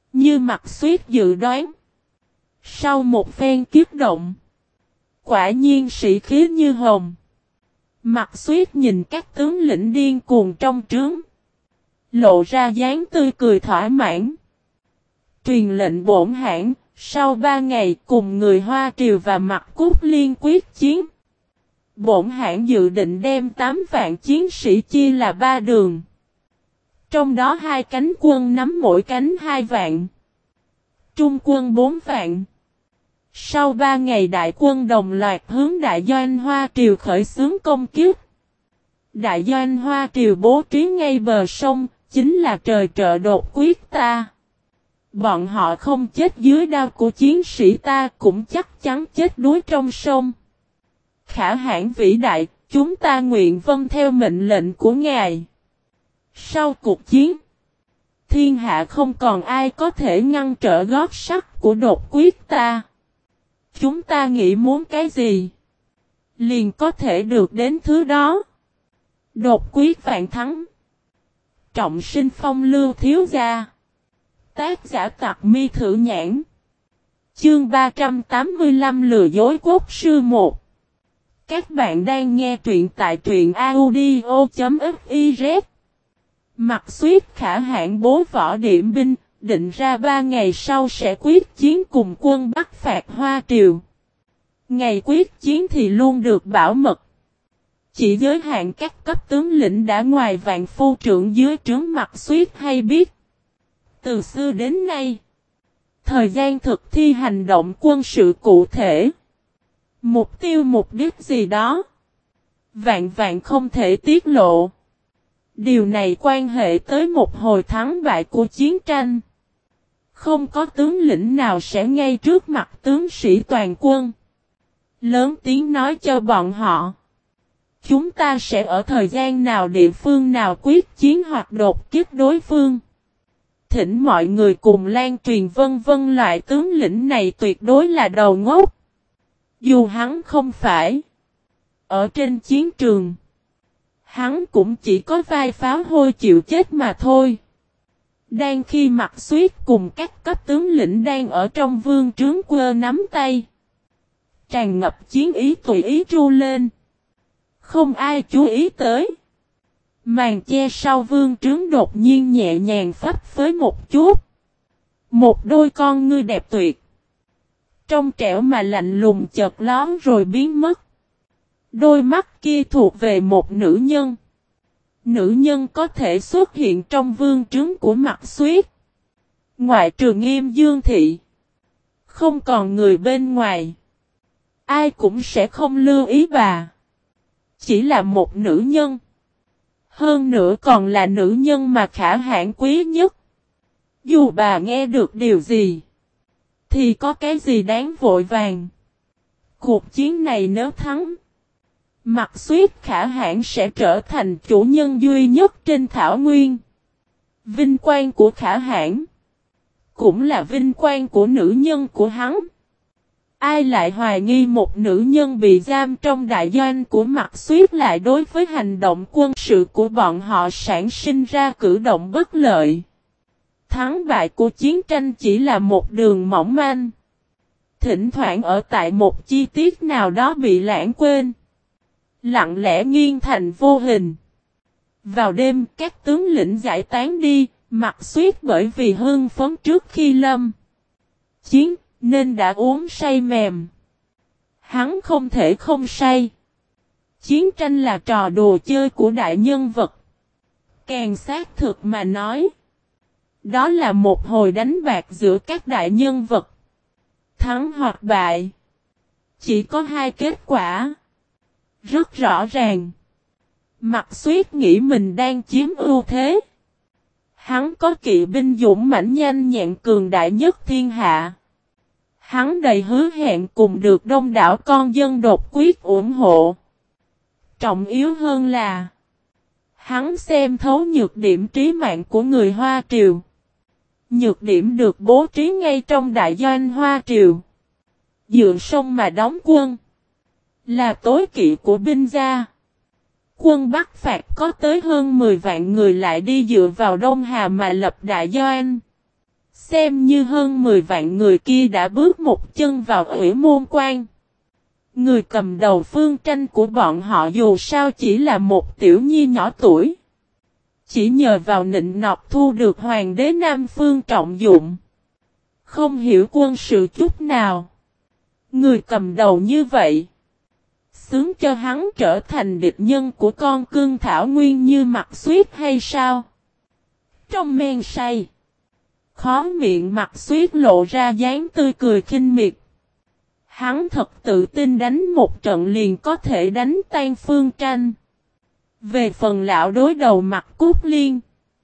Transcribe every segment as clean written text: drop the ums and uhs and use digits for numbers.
Như Mạc Xuyết dự đoán. Sau một phen kiếp động. Quả nhiên sĩ khí như hồng. Mạc Xuyết nhìn các tướng lĩnh điên cuồng trong trướng. Lộ ra dáng tươi cười thỏa mãn. Truyền lệnh bổn hãn, sau 3 ngày cùng người Hoa Triều và Mạc Cúc Liên quyết chiến. Bổn hãn dự định đem 8 vạn chiến sĩ chia là 3 đường. Trong đó 2 cánh quân nắm mỗi cánh 2 vạn. Trung quân 4 vạn. Sau 3 ngày đại quân đồng loạt hướng đại doanh Hoa Triều khởi xướng công kiếp. Đại doanh Hoa Triều bố trí ngay bờ sông, chính là trời trợ đột quyết ta. Bọn họ không chết dưới đao của chiến sĩ ta cũng chắc chắn chết đuối trong sông. Khả hãn vĩ đại, chúng ta nguyện vâng theo mệnh lệnh của ngài. Sau cuộc chiến, thiên hạ không còn ai có thể ngăn trở gót sắt của đột quyết ta. Chúng ta nghĩ muốn cái gì, liền có thể được đến thứ đó. Đột quyết vạn thắng. Trọng sinh phong lưu thiếu gia. Tác giả Tặc Mi Thử Nhãn. Chương 385 lừa dối quốc sư 1. Các bạn đang nghe truyện tại truyện audio.fiz. Mạc Xuyết khả hãn bố võ điểm binh, định ra 3 ngày sau sẽ quyết chiến cùng quân Bắc phạt Hoa Triều. Ngày quyết chiến thì luôn được bảo mật. Chỉ giới hạn các cấp tướng lĩnh đã ngoài vạn phu trưởng dưới trướng Mạc Xuyết hay biết. Từ xưa đến nay, thời gian thực thi hành động quân sự cụ thể, mục tiêu mục đích gì đó, vạn vạn không thể tiết lộ. Điều này quan hệ tới một hồi thắng bại của chiến tranh. Không có tướng lĩnh nào sẽ ngay trước mặt tướng sĩ toàn quân lớn tiếng nói cho bọn họ chúng ta sẽ ở thời gian nào địa phương nào quyết chiến hoặc đột kích đối phương. Thỉnh mọi người cùng lan truyền vân vân, loại tướng lĩnh này tuyệt đối là đầu ngốc. Dù hắn không phải ở trên chiến trường, hắn cũng chỉ có vai pháo hôi chịu chết mà thôi. Đang khi Mạc Xuyết cùng các cấp tướng lĩnh đang ở trong vương trướng quơ nắm tay, tràn ngập chiến ý tùy ý tru lên. Không ai chú ý tới. Màn che sau vương trướng đột nhiên nhẹ nhàng phấp phới một chút. Một đôi con ngươi đẹp tuyệt, trong trẻo mà lạnh lùng chợt lóm rồi biến mất. Đôi mắt kia thuộc về một nữ nhân. Nữ nhân có thể xuất hiện trong vương trướng của Mạc Xuyết. Ngoại trừ Nghiêm Dương Thị, không còn người bên ngoài, ai cũng sẽ không lưu ý bà. Chỉ là một nữ nhân. Hơn nữa còn là nữ nhân mà khả hãn quý nhất. Dù bà nghe được điều gì, thì có cái gì đáng vội vàng. Cuộc chiến này nếu thắng, Mạc Xuyết khả hãn sẽ trở thành chủ nhân duy nhất trên thảo nguyên. Vinh quang của khả hãn cũng là vinh quang của nữ nhân của hắn. Ai lại hoài nghi một nữ nhân bị giam trong đại doanh của Mạc Xuyết lại đối với hành động quân sự của bọn họ sản sinh ra cử động bất lợi. Thắng bại của chiến tranh chỉ là một đường mỏng manh. Thỉnh thoảng ở tại một chi tiết nào đó bị lãng quên, lặng lẽ nghiêng thành vô hình. Vào đêm các tướng lĩnh giải tán đi, Mạc Xuyết bởi vì hưng phấn trước khi lâm chiến nên đã uống say mềm. Hắn không thể không say. Chiến tranh là trò đùa chơi của đại nhân vật. Càng xác thực mà nói, đó là một hồi đánh bạc giữa các đại nhân vật. Thắng hoặc bại, chỉ có hai kết quả rất rõ ràng. Mạc Xuyết nghĩ mình đang chiếm ưu thế. Hắn có kỵ binh dũng mãnh nhanh nhẹn cường đại nhất thiên hạ. Hắn đầy hứa hẹn cùng được đông đảo con dân đột quyết ủng hộ. Trọng yếu hơn là hắn xem thấu nhược điểm trí mạng của người Hoa Triều. Nhược điểm được bố trí ngay trong đại doanh Hoa Triều. Dựa sông mà đóng quân, là tối kỵ của binh gia. Quân Bắc phạt có tới hơn 10 vạn người lại đi dựa vào Đông Hà mà lập đại doanh. Xem như hơn 10 vạn người kia đã bước một chân vào Ủy Môn Quan. Người cầm đầu Phương Tranh của bọn họ dù sao chỉ là một tiểu nhi nhỏ tuổi. Chỉ nhờ vào nịnh nọt thu được hoàng đế Nam Phương trọng dụng. Không hiểu quân sự chút nào. Người cầm đầu như vậy. Xứng cho hắn trở thành địch nhân của con cương thảo nguyên như Mạc Xuyết hay sao? Trong men say. Khó miệng Mạc Xuyết lộ ra dáng tươi cười khinh miệt. Hắn thật tự tin đánh một trận liền có thể đánh tan Phương Tranh. Về phần lão đối đầu Mạc Cút Liên.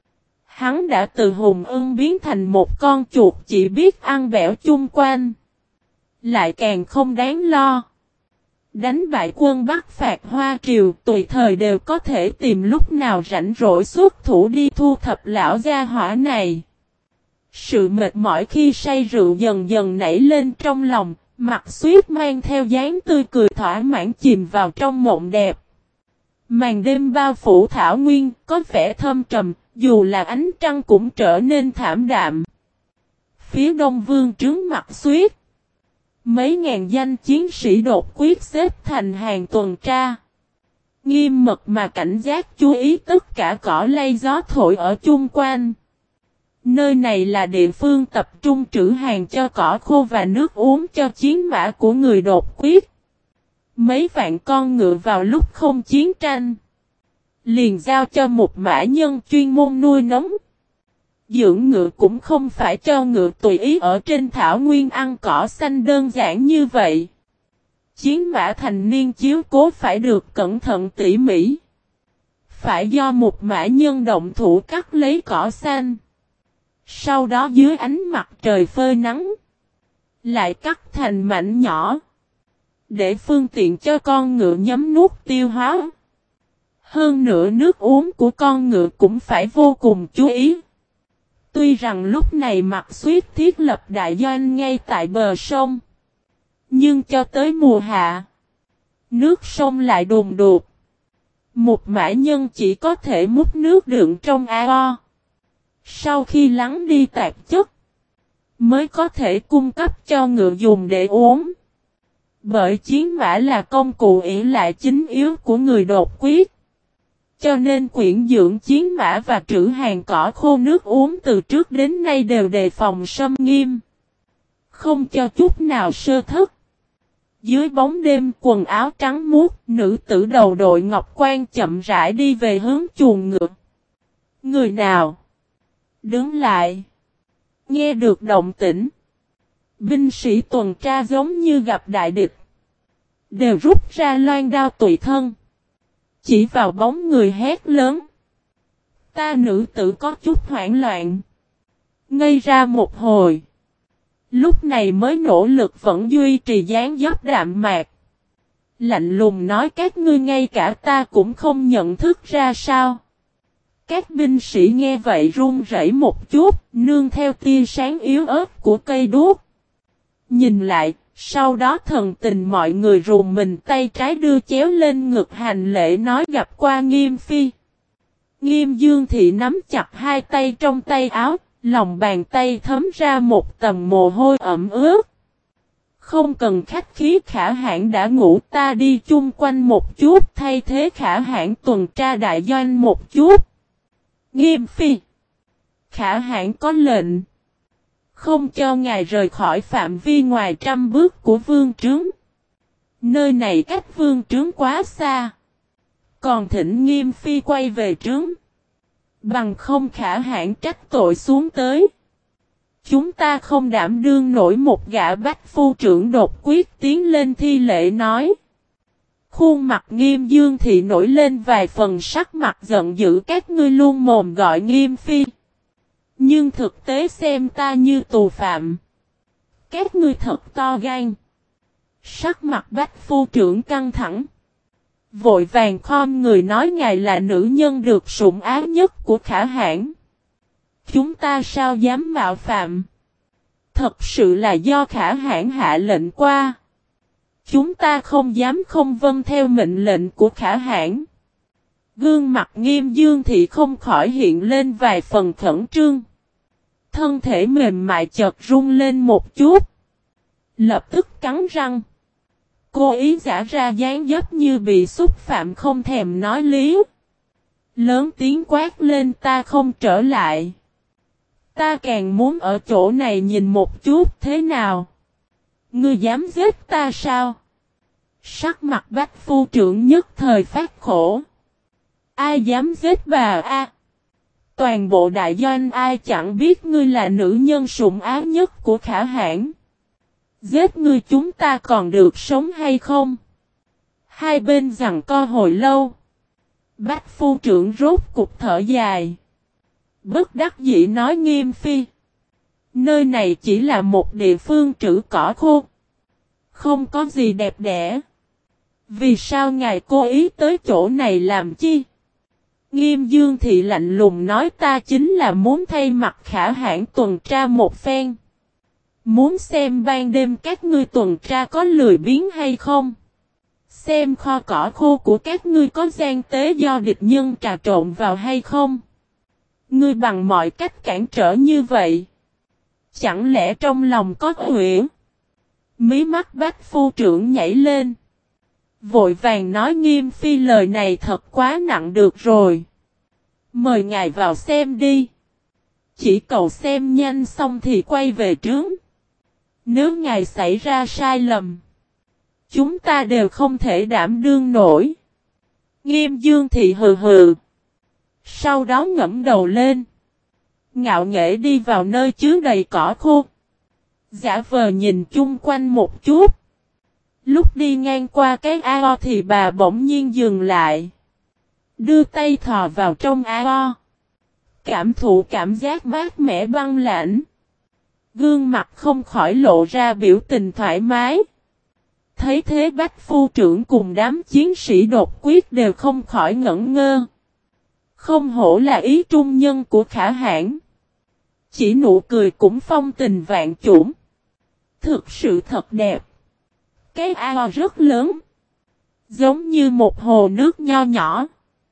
Hắn đã từ hùng ưng biến thành một con chuột chỉ biết ăn bẻo chung quanh. Lại càng không đáng lo. Đánh bại quân Bắc phạt Hoa Triều tùy thời đều có thể tìm lúc nào rảnh rỗi xuất thủ đi thu thập lão gia hỏa này. Sự mệt mỏi khi say rượu dần dần nảy lên trong lòng, Mạc Xuyết mang theo dáng tươi cười thỏa mãn chìm vào trong mộng đẹp. Màn đêm bao phủ thảo nguyên, có vẻ thâm trầm, dù là ánh trăng cũng trở nên thảm đạm. Phía đông vương trướng Mạc Xuyết. Mấy ngàn danh chiến sĩ đột quyết xếp thành hàng tuần tra. Nghiêm mật mà cảnh giác chú ý tất cả cỏ lay gió thổi ở chung quanh. Nơi này là địa phương tập trung trữ hàng cho cỏ khô và nước uống cho chiến mã của người đột quyết. Mấy vạn con ngựa vào lúc không chiến tranh. Liền giao cho một mã nhân chuyên môn nuôi nấng. Dưỡng ngựa cũng không phải cho ngựa tùy ý ở trên thảo nguyên ăn cỏ xanh đơn giản như vậy. Chiến mã thành niên chiếu cố phải được cẩn thận tỉ mỉ. Phải do một mã nhân động thủ cắt lấy cỏ xanh. Sau đó dưới ánh mặt trời phơi nắng. Lại cắt thành mảnh nhỏ. Để phương tiện cho con ngựa nhấm nuốt tiêu hóa. Hơn nữa nước uống của con ngựa cũng phải vô cùng chú ý. Tuy rằng lúc này Mạc Xuyết thiết lập đại doanh ngay tại bờ sông. Nhưng cho tới mùa hạ. Nước sông lại đùng đột. Một mã nhân chỉ có thể múc nước đựng trong ao. Sau khi lắng đi tạp chất. Mới có thể cung cấp cho ngựa dùng để uống. Bởi chiến mã là công cụ ỷ lại chính yếu của người đột quyết. Cho nên quyển dưỡng chiến mã và trữ hàng cỏ khô nước uống từ trước đến nay đều đề phòng xâm nghiêm. Không cho chút nào sơ thất. Dưới bóng đêm quần áo trắng muốt, nữ tử đầu đội ngọc quan chậm rãi đi về hướng chuồng ngựa. Người nào? Đứng lại. Nghe được động tĩnh. Binh sĩ tuần tra giống như gặp đại địch. Đều rút ra loan đao tùy thân. Chỉ vào bóng người hét lớn. Ta nữ tử có chút hoảng loạn. Ngây ra một hồi. Lúc này mới nỗ lực vẫn duy trì dáng dấp đạm mạc. Lạnh lùng nói các ngươi ngay cả ta cũng không nhận thức ra sao. Các binh sĩ nghe vậy run rẩy một chút, nương theo tia sáng yếu ớt của cây đuốc. Nhìn lại, sau đó thần tình mọi người rùng mình tay trái đưa chéo lên ngực hành lễ nói gặp qua Nghiêm Phi. Nghiêm Dương Thị nắm chặt hai tay trong tay áo, lòng bàn tay thấm ra một tầng mồ hôi ẩm ướt. Không cần khách khí Khả Hãn đã ngủ ta đi chung quanh một chút thay thế Khả Hãn tuần tra đại doanh một chút. Nghiêm Phi. Khả Hãn có lệnh. Không cho ngài rời khỏi phạm vi ngoài 100 bước của vương trướng. Nơi này cách vương trướng quá xa. Còn thỉnh Nghiêm Phi quay về trướng. Bằng không Khả Hãn trách tội xuống tới. Chúng ta không đảm đương nổi một gã bách phu trưởng đột quyết tiến lên thi lễ nói. Khuôn mặt Nghiêm Dương Thị nổi lên vài phần sắc mặt giận dữ các ngươi luôn mồm gọi Nghiêm Phi. Nhưng thực tế xem ta như tù phạm. Các ngươi thật to gan. Sắc mặt bách phu trưởng căng thẳng. Vội vàng khom người nói ngài là nữ nhân được sủng ái nhất của Khả Hãn. Chúng ta sao dám mạo phạm. Thật sự là do Khả Hãn hạ lệnh qua. Chúng ta không dám không vâng theo mệnh lệnh của Khả Hãn. Gương mặt Nghiêm Dương Thị không khỏi hiện lên vài phần khẩn trương. thân thể mềm mại chợt rung lên một chút. Lập tức cắn răng. Cố ý giả ra dáng dấp như bị xúc phạm không thèm nói lý. Lớn tiếng quát lên ta không trở lại. Ta càng muốn ở chỗ này nhìn một chút thế nào. Ngươi dám giết ta sao? Sắc mặt Bách phu trưởng nhất thời phát khổ. Ai dám giết bà a? Toàn bộ đại doanh ai chẳng biết ngươi là nữ nhân sủng ái nhất của Khả Hãn. Giết ngươi chúng ta còn được sống hay không? Hai bên giằng co hồi lâu. Bách phu trưởng rốt cục thở dài. Bất đắc dĩ nói Nghiêm phi. Nơi này chỉ là một địa phương trữ cỏ khô. Không có gì đẹp đẽ. Vì sao ngài cố ý tới chỗ này làm chi? Nghiêm Dương Thị lạnh lùng nói ta chính là muốn thay mặt Khả Hãn tuần tra một phen. Muốn xem ban đêm các ngươi tuần tra có lười biếng hay không? Xem kho cỏ khô của các ngươi có gian tế do địch nhân trà trộn vào hay không? Ngươi bằng mọi cách cản trở như vậy. Chẳng lẽ trong lòng có huyễn? Mí mắt Bách phu trưởng nhảy lên. Vội vàng nói Nghiêm phi lời này thật quá nặng được rồi. Mời ngài vào xem đi. Chỉ cầu xem nhanh xong thì quay về trướng. Nếu ngài xảy ra sai lầm, chúng ta đều không thể đảm đương nổi. Nghiêm Dương Thị hừ hừ. Sau đó ngẫm đầu lên. Ngạo nghễ đi vào nơi chứa đầy cỏ khô. Giả vờ nhìn chung quanh một chút. Lúc đi ngang qua cái ao thì bà bỗng nhiên dừng lại. Đưa tay thò vào trong ao. Cảm thụ cảm giác mát mẻ băng lạnh. Gương mặt không khỏi lộ ra biểu tình thoải mái. Thấy thế Bách phu trưởng cùng đám chiến sĩ đột quyết đều không khỏi ngẩn ngơ. Không hổ là ý trung nhân của Khả Hãn. Chỉ nụ cười cũng phong tình vạn chủng. Thực sự thật đẹp. Cái ao rất lớn. Giống như một hồ nước nho nhỏ.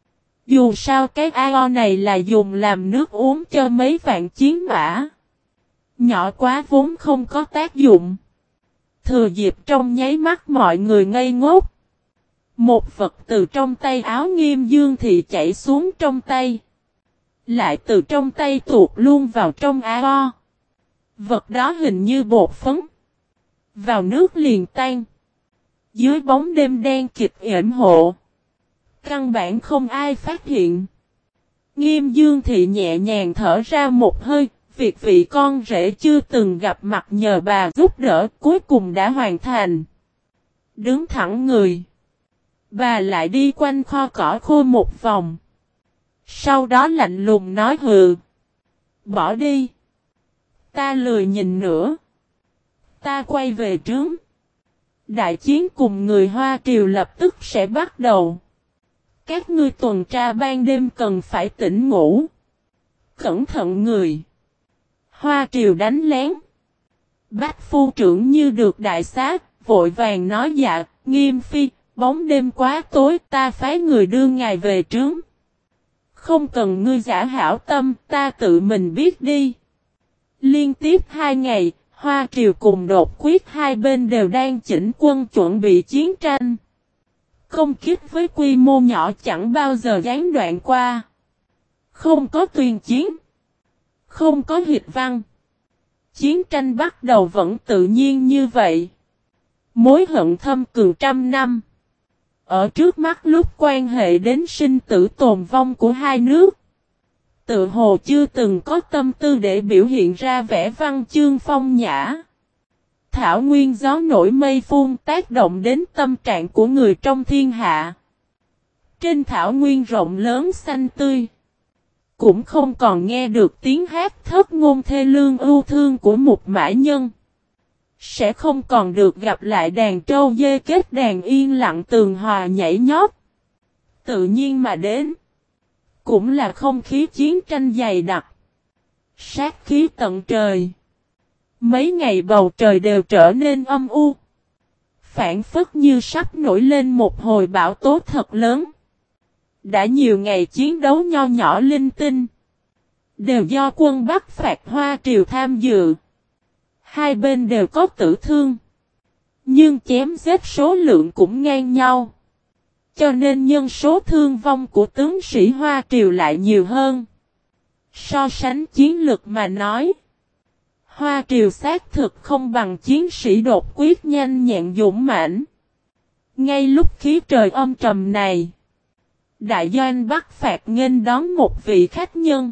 Dù sao cái ao này là dùng làm nước uống cho mấy vạn chiến mã. Nhỏ quá vốn không có tác dụng. Thừa dịp trong nháy mắt mọi người ngây ngốc. Một vật từ trong tay áo Nghiêm Dương Thị chảy xuống trong tay. Lại từ trong tay tuột luôn vào trong ao. Vật đó hình như bột phấn. Vào nước liền tan. Dưới bóng đêm đen kịt yểm hộ. Căn bản không ai phát hiện. Nghiêm Dương Thị nhẹ nhàng thở ra một hơi. Việc vị con rể chưa từng gặp mặt nhờ bà giúp đỡ cuối cùng đã hoàn thành. Đứng thẳng người. Bà lại đi quanh kho cỏ khô một vòng. Sau đó lạnh lùng nói hừ. Bỏ đi. Ta lười nhìn nữa. Ta quay về trướng. Đại chiến cùng người Hoa Triều lập tức sẽ bắt đầu. Các ngươi tuần tra ban đêm cần phải tỉnh ngủ. Cẩn thận người. Hoa Triều đánh lén. Bách phu trưởng như được đại sát, vội vàng nói dạ, Nghiêm phi, bóng đêm quá tối ta phái người đưa ngài về trướng. Không cần ngươi giả hảo tâm, ta tự mình biết đi. Liên tiếp 2 ngày, Hoa Triều cùng đột quyết hai bên đều đang chỉnh quân chuẩn bị chiến tranh. Công kích với quy mô nhỏ chẳng bao giờ gián đoạn qua. Không có tuyên chiến. Không có hịch văn. Chiến tranh bắt đầu vẫn tự nhiên như vậy. Mối hận thâm cường trăm năm. Ở trước mắt lúc quan hệ đến sinh tử tồn vong của hai nước. Tự hồ chưa từng có tâm tư để biểu hiện ra vẻ văn chương phong nhã. Thảo nguyên gió nổi mây phun tác động đến tâm trạng của người trong thiên hạ. Trên thảo nguyên rộng lớn xanh tươi. Cũng không còn nghe được tiếng hát thất ngôn thê lương ưu thương của một mã nhân. Sẽ không còn được gặp lại đàn trâu dê kết đàn yên lặng tường hòa nhảy nhót. Tự nhiên mà đến. Cũng là không khí chiến tranh dày đặc. Sát khí tận trời. Mấy ngày bầu trời đều trở nên âm u. Phản phất như sắp nổi lên một hồi bão tố thật lớn. Đã nhiều ngày chiến đấu nho nhỏ linh tinh. đều do quân Bắc phạt Hoa Triều tham dự. Hai bên đều có tử thương, nhưng chém giết số lượng cũng ngang nhau. Cho nên nhân số thương vong của tướng sĩ Hoa Triều lại nhiều hơn. So sánh chiến lực mà nói, Hoa Triều xác thực không bằng chiến sĩ đột quyết nhanh nhẹn dũng mãnh. Ngay lúc khí trời âm trầm này, đại doanh Bắc phạt nghênh đón một vị khách nhân.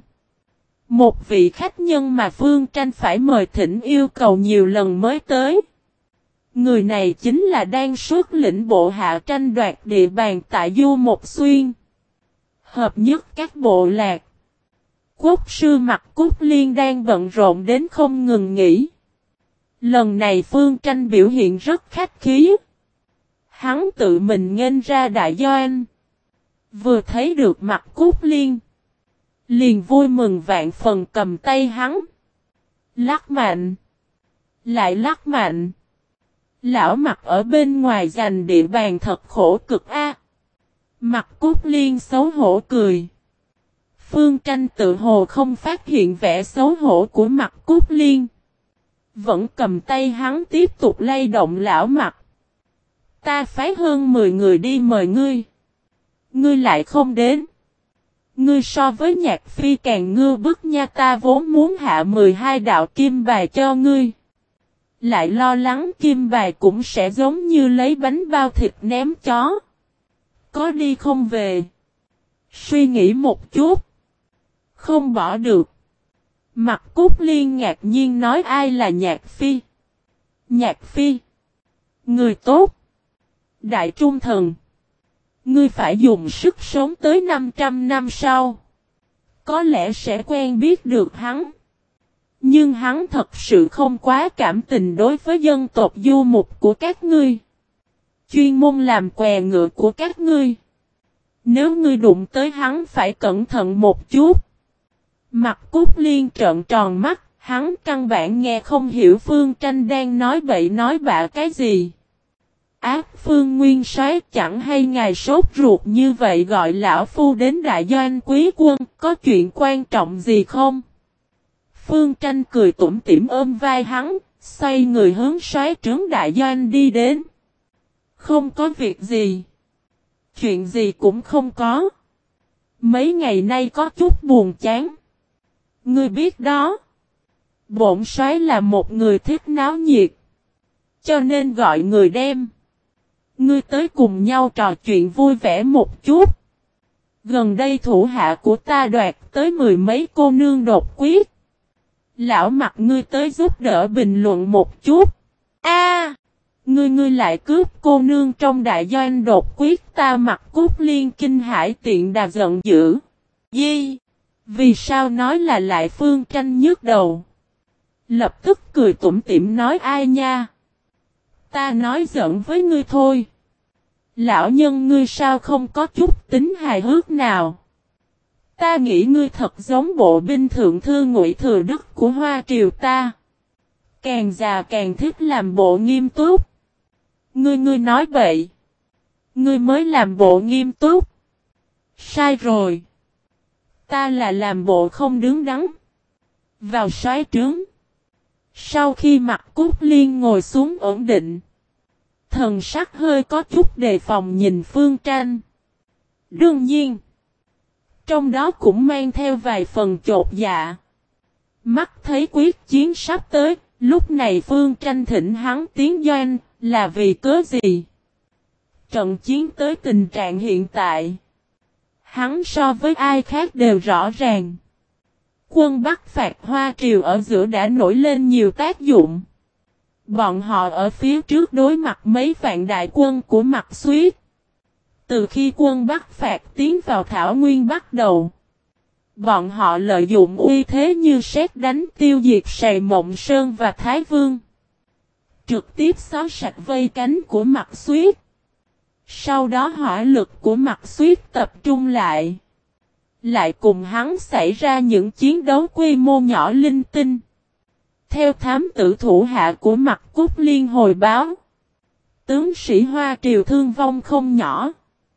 Một vị khách nhân mà Phương Tranh phải mời thỉnh yêu cầu nhiều lần mới tới. Người này chính là đang xuất lĩnh bộ hạ tranh đoạt địa bàn tại Du Một Xuyên. Hợp nhất các bộ lạc. Quốc sư Mặc Cúc Liên đang bận rộn đến không ngừng nghỉ. Lần này Phương Tranh biểu hiện rất khách khí. Hắn tự mình nghênh ra đại doanh. Vừa thấy được Mặc Cúc Liên, liền vui mừng vạn phần cầm tay hắn. Lắc mạnh. Lại lắc mạnh. Lão Mặc ở bên ngoài giành địa bàn thật khổ cực a. Mặc Cúc Liên xấu hổ cười. Phương Tranh tự hồ không phát hiện vẻ xấu hổ của Mặc Cúc Liên. Vẫn cầm tay hắn tiếp tục lay động lão Mặc. Ta phái hơn 10 người đi mời ngươi. Ngươi lại không đến. Ngươi so với Nhạc Phi càng ngưu bức nha, ta vốn muốn hạ 12 đạo kim bài cho ngươi. Lại lo lắng kim bài cũng sẽ giống như lấy bánh bao thịt ném chó. Có đi không về. Suy nghĩ một chút. Không bỏ được. Mặc Cúc Liên ngạc nhiên nói ai là Nhạc Phi. Nhạc Phi. Người tốt. Đại trung thần. Ngươi phải dùng sức sống tới 500 năm sau. Có lẽ sẽ quen biết được hắn. Nhưng hắn thật sự không quá cảm tình đối với dân tộc du mục của các ngươi. Chuyên môn làm què ngựa của các ngươi. Nếu ngươi đụng tới hắn phải cẩn thận một chút. Mặc Cúc Liên trợn tròn mắt, hắn căn bản nghe không hiểu Phương Tranh đang nói bậy nói bạ cái gì. Ác Phương Nguyên Soái chẳng hay ngài sốt ruột như vậy gọi lão phu đến đại doanh quý quân, có chuyện quan trọng gì không? Phương Tranh cười tủm tỉm ôm vai hắn, xoay người hướng soái trướng đại doanh đi đến. Không có việc gì. Chuyện gì cũng không có. Mấy ngày nay có chút buồn chán. Ngươi biết đó. Bổn soái là một người thích náo nhiệt. Cho nên gọi người đem. Ngươi tới cùng nhau trò chuyện vui vẻ một chút. Gần đây thủ hạ của ta đoạt tới 10 mấy cô nương đột quyết. Lão Mặc ngươi tới giúp đỡ bình luận một chút. A, ngươi lại cướp cô nương trong đại doanh đột quyết, ta Mặc Cúc Liên kinh hãi tiện đà giận dữ. Gì? Vì sao nói là lại Phương Tranh nhức đầu? Lập tức cười tủm tỉm nói ai nha? Ta nói giỡn với ngươi thôi. Lão nhân ngươi sao không có chút tính hài hước nào? Ta nghĩ ngươi thật giống bộ binh thượng thư Ngụy Thừa Đức của Hoa Triều ta. Càng già càng thích làm bộ nghiêm túc. Ngươi nói bậy. Ngươi mới làm bộ nghiêm túc. Sai rồi. Ta là làm bộ không đứng đắn. Vào soái trướng. Sau khi Mặc Cúc Liên ngồi xuống ổn định. Thần sắc hơi có chút đề phòng nhìn Phương Tranh. Đương nhiên. Trong đó cũng mang theo vài phần chột dạ. Mắt thấy quyết chiến sắp tới. Lúc này Phương Tranh thỉnh hắn tiến doanh. Là vì cớ gì? Trận chiến tới tình trạng hiện tại. Hắn so với ai khác đều rõ ràng. Quân Bắc phạt Hoa Triều ở giữa đã nổi lên nhiều tác dụng. Bọn họ ở phía trước đối mặt mấy vạn đại quân của Mạc Xuyết. Từ khi quân Bắc phạt tiến vào Thảo Nguyên bắt đầu. Bọn họ lợi dụng uy thế như sét đánh tiêu diệt Sài Mộng Sơn và Thái Vương. Trực tiếp xóa sạch vây cánh của Mạc Xuyết. Sau đó hỏa lực của Mạc Xuyết tập trung lại. Lại cùng hắn xảy ra những chiến đấu quy mô nhỏ linh tinh. Theo thám tử thủ hạ của Mặc Cúc Liên hồi báo. Tướng sĩ Hoa Triều thương vong không nhỏ.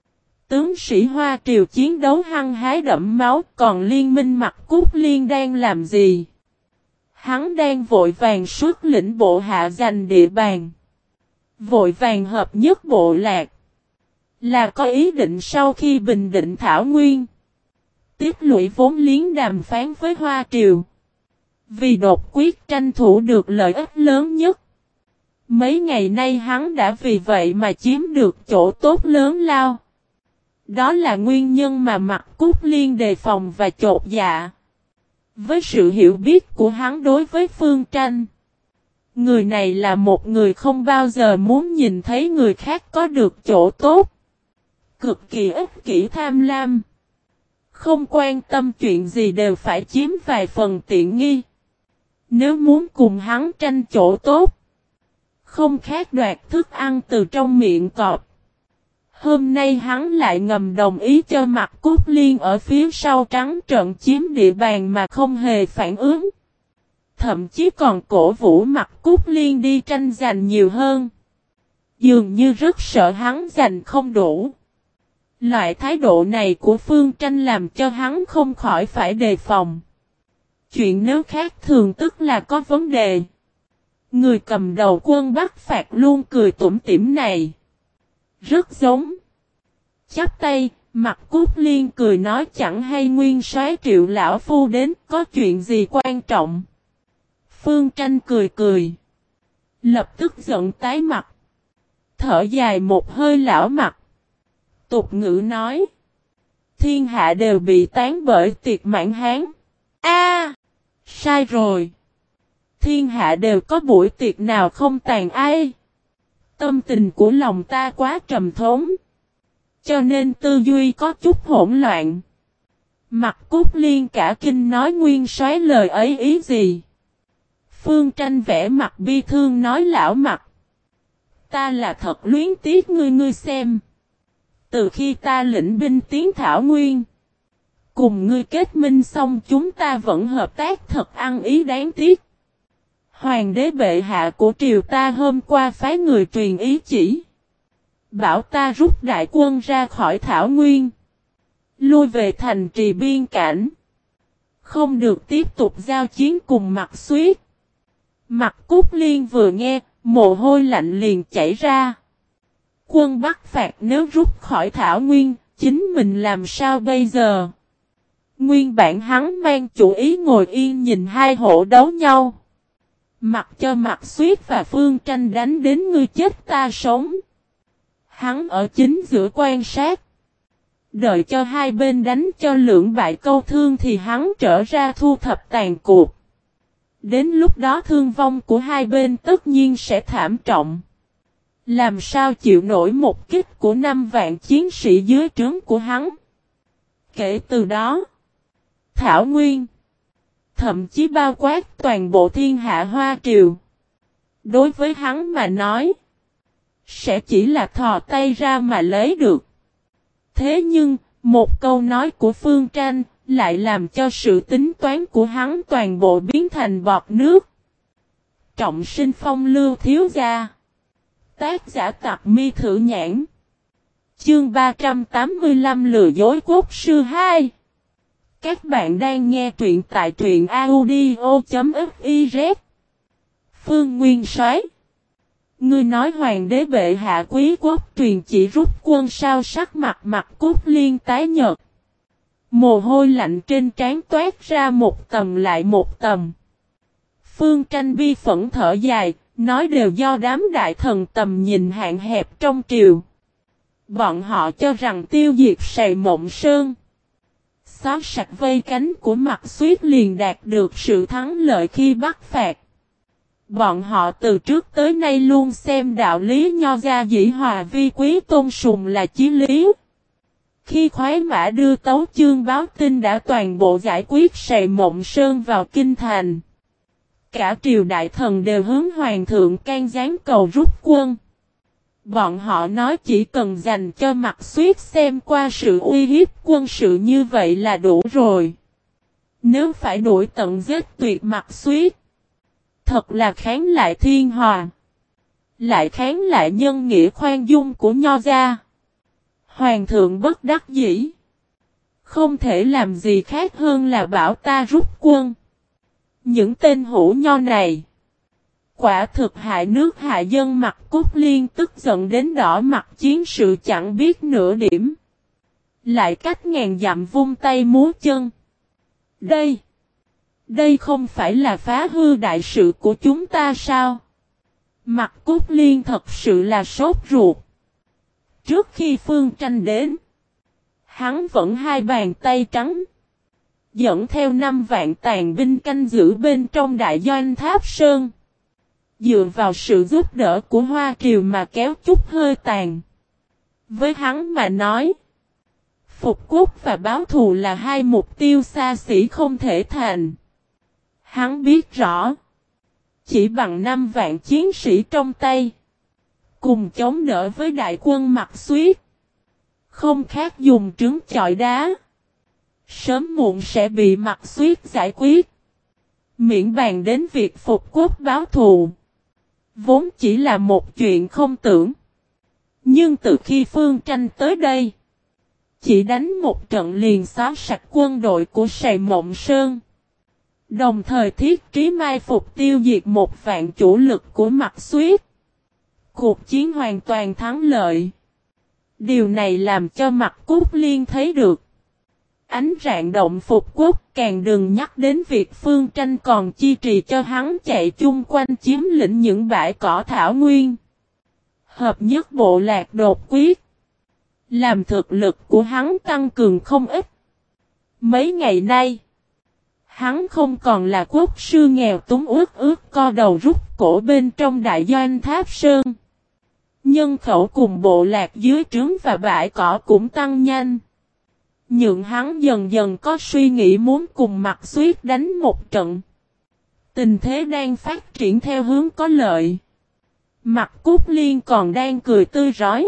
Tướng sĩ Hoa Triều chiến đấu hăng hái đẫm máu, còn liên minh Mặc Cút Liên đang làm gì? Hắn đang vội vàng xuất lĩnh bộ hạ giành địa bàn. Vội vàng hợp nhất bộ lạc. Là có ý định sau khi bình định Thảo Nguyên. Tiếp lũy vốn liếng đàm phán với Hoa Triều. Vì đột quyết tranh thủ được lợi ích lớn nhất. Mấy ngày nay hắn đã vì vậy mà chiếm được chỗ tốt lớn lao. Đó là nguyên nhân mà Mặc Cút Liên đề phòng và chột dạ. Với sự hiểu biết của hắn đối với Phương Tranh. Người này là một người không bao giờ muốn nhìn thấy người khác có được chỗ tốt. Cực kỳ ích kỷ tham lam. Không quan tâm chuyện gì đều phải chiếm vài phần tiện nghi. Nếu muốn cùng hắn tranh chỗ tốt. Không khác đoạt thức ăn từ trong miệng cọp. Hôm nay hắn lại ngầm đồng ý cho Mặc Cút Liên ở phía sau trắng trợn chiếm địa bàn mà không hề phản ứng. Thậm chí còn cổ vũ Mặc Cút Liên đi tranh giành nhiều hơn. Dường như rất sợ hắn giành không đủ. Loại thái độ này của Phương Tranh làm cho hắn không khỏi phải đề phòng. Chuyện nếu khác thường tức là có vấn đề. Người cầm đầu quân Bắc Phạt luôn cười tủm tỉm này. Rất giống. Chắp tay, Mặc Cút Liên cười nói chẳng hay nguyên soái Triệu lão phu đến có chuyện gì quan trọng. Phương Tranh cười cười. Lập tức giận tái mặt. Thở dài một hơi lão mặt. Tục ngữ nói. Thiên hạ đều bị tán bởi tiệc mãn hán. Sai rồi. Thiên hạ đều có buổi tiệc nào không tàn ai. Tâm tình của lòng ta quá trầm thống. Cho nên tư duy có chút hỗn loạn. Mặc Cút Liên cả kinh nói nguyên soái lời ấy ý gì. Phương Tranh vẽ mặt bi thương nói lão Mặc. Ta là thật luyến tiếc ngươi xem. Từ khi ta lĩnh binh tiến Thảo Nguyên. Cùng ngươi kết minh xong chúng ta vẫn hợp tác thật ăn ý đáng tiếc. Hoàng đế bệ hạ của triều ta hôm qua phái người truyền ý chỉ. Bảo ta rút đại quân ra khỏi Thảo Nguyên. Lui về thành trì biên cảnh. Không được tiếp tục giao chiến cùng Mặc Xuyết. Mặc Cút Liên vừa nghe, mồ hôi lạnh liền chảy ra. Quân Bắc Phạt nếu rút khỏi Thảo Nguyên, chính mình làm sao bây giờ? Nguyên bản hắn mang chủ ý ngồi yên nhìn hai hộ đấu nhau. Mặc cho Mặc Xuyết và Phương Tranh đánh đến ngươi chết ta sống. Hắn ở chính giữa quan sát. Đợi cho hai bên đánh cho lưỡng bại câu thương thì hắn trở ra thu thập tàn cuộc. Đến lúc đó thương vong của hai bên tất nhiên sẽ thảm trọng. Làm sao chịu nổi một kích của 5 vạn chiến sĩ dưới trướng của hắn. Kể từ đó, Thảo Nguyên, thậm chí bao quát toàn bộ thiên hạ Hoa Triều. Đối với hắn mà nói, sẽ chỉ là thò tay ra mà lấy được. Thế nhưng, một câu nói của Phương Tranh lại làm cho sự tính toán của hắn toàn bộ biến thành bọt nước. Trọng Sinh Phong Lưu thiếu gia. Tác giả Tặc Mi Thử Nhãn. Chương 385 Lừa dối quốc sư 2. Các bạn đang nghe truyện tại truyện audio.fiz. Phương Nguyên Soái. Ngươi nói hoàng đế bệ hạ quý quốc truyền chỉ rút quân sao sắc mặt Mặc Cút Liên tái nhợt. Mồ hôi lạnh trên trán toát ra một tầng lại một tầng. Phương Tranh bi phẫn thở dài, nói đều do đám đại thần tầm nhìn hạn hẹp trong triều. Bọn họ cho rằng tiêu diệt Sài Mộng Sơn, xóa sạch vây cánh của Mặc Xuyết liền đạt được sự thắng lợi khi Bắc Phạt. Bọn họ từ trước tới nay luôn xem đạo lý nho gia dĩ hòa vi quý tôn sùng là chí lý. Khi khoái mã đưa tấu chương báo tin đã toàn bộ giải quyết Sài Mộng Sơn vào kinh thành. Cả triều đại thần đều hướng hoàng thượng can gián cầu rút quân. Bọn họ nói chỉ cần dành cho Mặc Xuyết xem qua sự uy hiếp quân sự như vậy là đủ rồi. Nếu phải đuổi tận giết tuyệt Mặc Xuyết, thật là kháng lại thiên hòa, lại kháng lại nhân nghĩa khoan dung của nho gia. Hoàng thượng bất đắc dĩ. Không thể làm gì khác hơn là bảo ta rút quân. Những tên hủ nho này. Quả thực hại nước hại dân. Mặt Cúc Liên tức giận đến đỏ mặt, chiến sự chẳng biết nửa điểm. Lại cách ngàn dặm vung tay múa chân. Đây không phải là phá hư đại sự của chúng ta sao? Mặt Cúc Liên thật sự là sốt ruột. Trước khi Phương Tranh đến, hắn vẫn hai bàn tay trắng, dẫn theo 5 vạn tàn binh canh giữ bên trong đại doanh Tháp Sơn. Dựa vào sự giúp đỡ của Hoa Triều mà kéo chút hơi tàn. Với hắn mà nói, phục quốc và báo thù là hai mục tiêu xa xỉ không thể thành. Hắn biết rõ, chỉ bằng 5 vạn chiến sĩ trong tay, cùng chống đỡ với đại quân Mạc Xuyết, không khác dùng trứng chọi đá. Sớm muộn sẽ bị Mạc Xuyết giải quyết. Miễn bàn đến việc phục quốc báo thù, vốn chỉ là một chuyện không tưởng. Nhưng từ khi Phương Tranh tới đây, chỉ đánh một trận liền xóa sạch quân đội của Sài Mộng Sơn. Đồng thời thiết trí mai phục tiêu diệt 1 vạn chủ lực của Mạc Xuyết. Cuộc chiến hoàn toàn thắng lợi. Điều này làm cho Mạc Cúc Liên thấy được. Ánh rạng động phục quốc, càng đừng nhắc đến việc Phương Tranh còn chi trì cho hắn chạy chung quanh chiếm lĩnh những bãi cỏ thảo nguyên. Hợp nhất bộ lạc đột quyết, làm thực lực của hắn tăng cường không ít. Mấy ngày nay, hắn không còn là quốc sư nghèo túng ướt co đầu rút cổ bên trong đại doanh Tháp Sơn. Nhân khẩu cùng bộ lạc dưới trướng và bãi cỏ cũng tăng nhanh. Nhưng hắn dần dần có suy nghĩ muốn cùng Mạc Xuyết đánh một trận. Tình thế đang phát triển theo hướng có lợi. Mạc Cúc Liên còn đang cười tươi rói.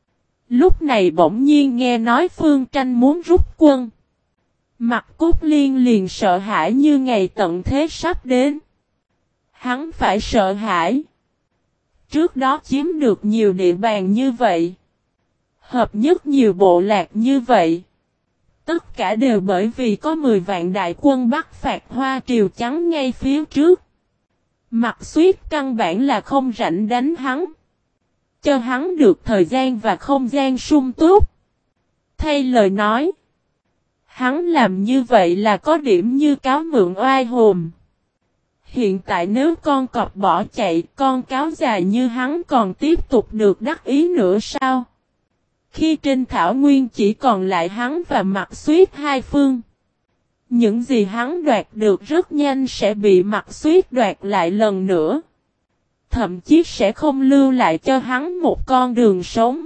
Lúc này bỗng nhiên nghe nói Phương Tranh muốn rút quân. Mạc Cúc Liên liền sợ hãi như ngày tận thế sắp đến. Hắn phải sợ hãi. Trước đó chiếm được nhiều địa bàn như vậy. Hợp nhất nhiều bộ lạc như vậy. Tất cả đều bởi vì có 10 vạn đại quân bắt phạt Hoa Triều trắng ngay phía trước. Mạc Xuyết căn bản là không rảnh đánh hắn. Cho hắn được thời gian và không gian sung túc. Thay lời nói, hắn làm như vậy là có điểm như cáo mượn oai hồn. Hiện tại nếu con cọp bỏ chạy, con cáo già như hắn còn tiếp tục được đắc ý nữa sao? Khi trên thảo nguyên chỉ còn lại hắn và Mạc Xuyết hai phương. Những gì hắn đoạt được rất nhanh sẽ bị Mạc Xuyết đoạt lại lần nữa. Thậm chí sẽ không lưu lại cho hắn một con đường sống.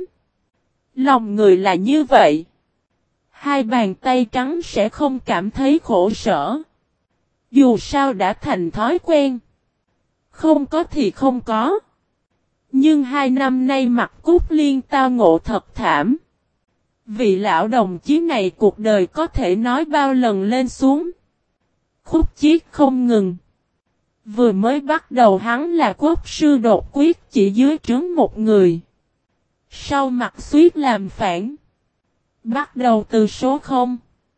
Lòng người là như vậy. Hai bàn tay trắng sẽ không cảm thấy khổ sở. Dù sao đã thành thói quen. Không có thì không có. Nhưng 2 năm nay Mạc Cúc Liên tao ngộ thật thảm. Vị lão đồng chí này cuộc đời có thể nói bao lần lên xuống. Khúc chiết không ngừng. Vừa mới bắt đầu hắn là quốc sư đột quyết chỉ dưới trướng một người. Sau Mạc Xuyết làm phản. Bắt đầu từ số 0.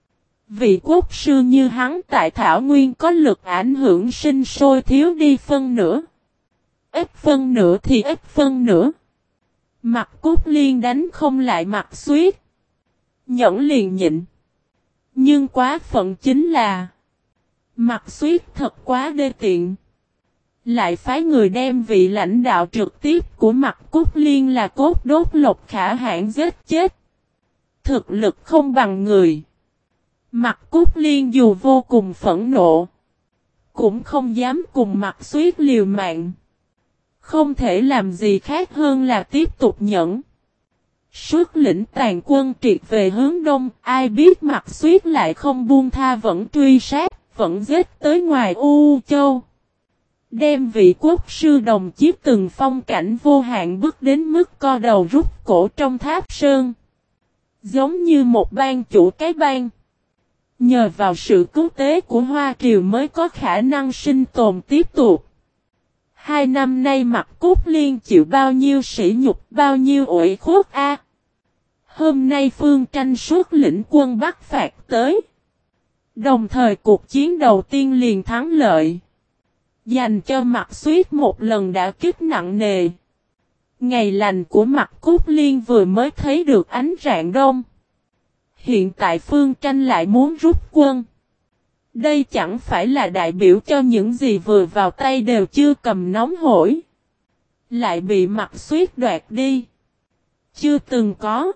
Vị quốc sư như hắn tại Thảo Nguyên có lực ảnh hưởng sinh sôi thiếu đi phân nửa. Ít phân nửa thì ít phân nửa. Mạc Cúc Liên đánh không lại Mạc Xuyết. Nhẫn liền nhịn. Nhưng quá phận chính là Mạc Xuyết thật quá đê tiện. Lại phái người đem vị lãnh đạo trực tiếp của Mạc Cúc Liên là Cốt Đốt Lộc Khả Hãn giết chết. Thực lực không bằng người. Mạc Cúc Liên dù vô cùng phẫn nộ, cũng không dám cùng Mạc Xuyết liều mạng. Không thể làm gì khác hơn là tiếp tục nhẫn. Xuất lĩnh tàn quân triệt về hướng đông, ai biết Mạc Xuyết lại không buông tha vẫn truy sát, vẫn giết tới ngoài U Châu. Đem vị quốc sư đồng chí từng phong cảnh vô hạn bước đến mức co đầu rút cổ trong Tháp Sơn. Giống như một ban chủ cái bang. Nhờ vào sự cứu tế của Hoa Triều mới có khả năng sinh tồn tiếp tục. 2 năm nay Mạc Cúc Liên chịu bao nhiêu sỉ nhục, bao nhiêu uể khuất a. Hôm nay Phương Tranh xuất lĩnh quân Bắc phạt tới. Đồng thời cuộc chiến đầu tiên liền thắng lợi. Dành cho Mạc Xuyết một lần đã kích nặng nề. Ngày lành của Mạc Cúc Liên vừa mới thấy được ánh rạng đông. Hiện tại Phương Tranh lại muốn rút quân. Đây chẳng phải là đại biểu cho những gì vừa vào tay đều chưa cầm nóng hổi. Lại bị Mạc Xuyết đoạt đi. Chưa từng có.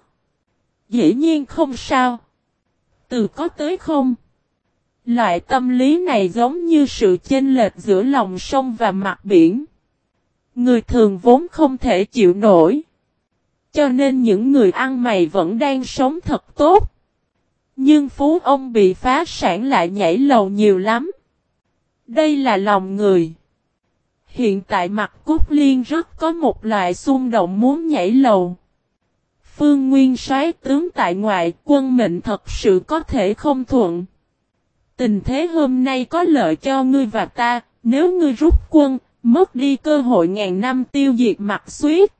Dĩ nhiên không sao. Từ có tới không. Loại tâm lý này giống như sự chênh lệch giữa lòng sông và mặt biển. Người thường vốn không thể chịu nổi. Cho nên những người ăn mày vẫn đang sống thật tốt. Nhưng phú ông bị phá sản lại nhảy lầu nhiều lắm. Đây là lòng người. Hiện tại Mạc Cúc Liên rất có một loại xung động muốn nhảy lầu. Phương Nguyên soái tướng tại ngoại, quân mệnh thật sự có thể không thuận. Tình thế hôm nay có lợi cho ngươi và ta, nếu ngươi rút quân, mất đi cơ hội ngàn năm tiêu diệt Mạc Xuyết.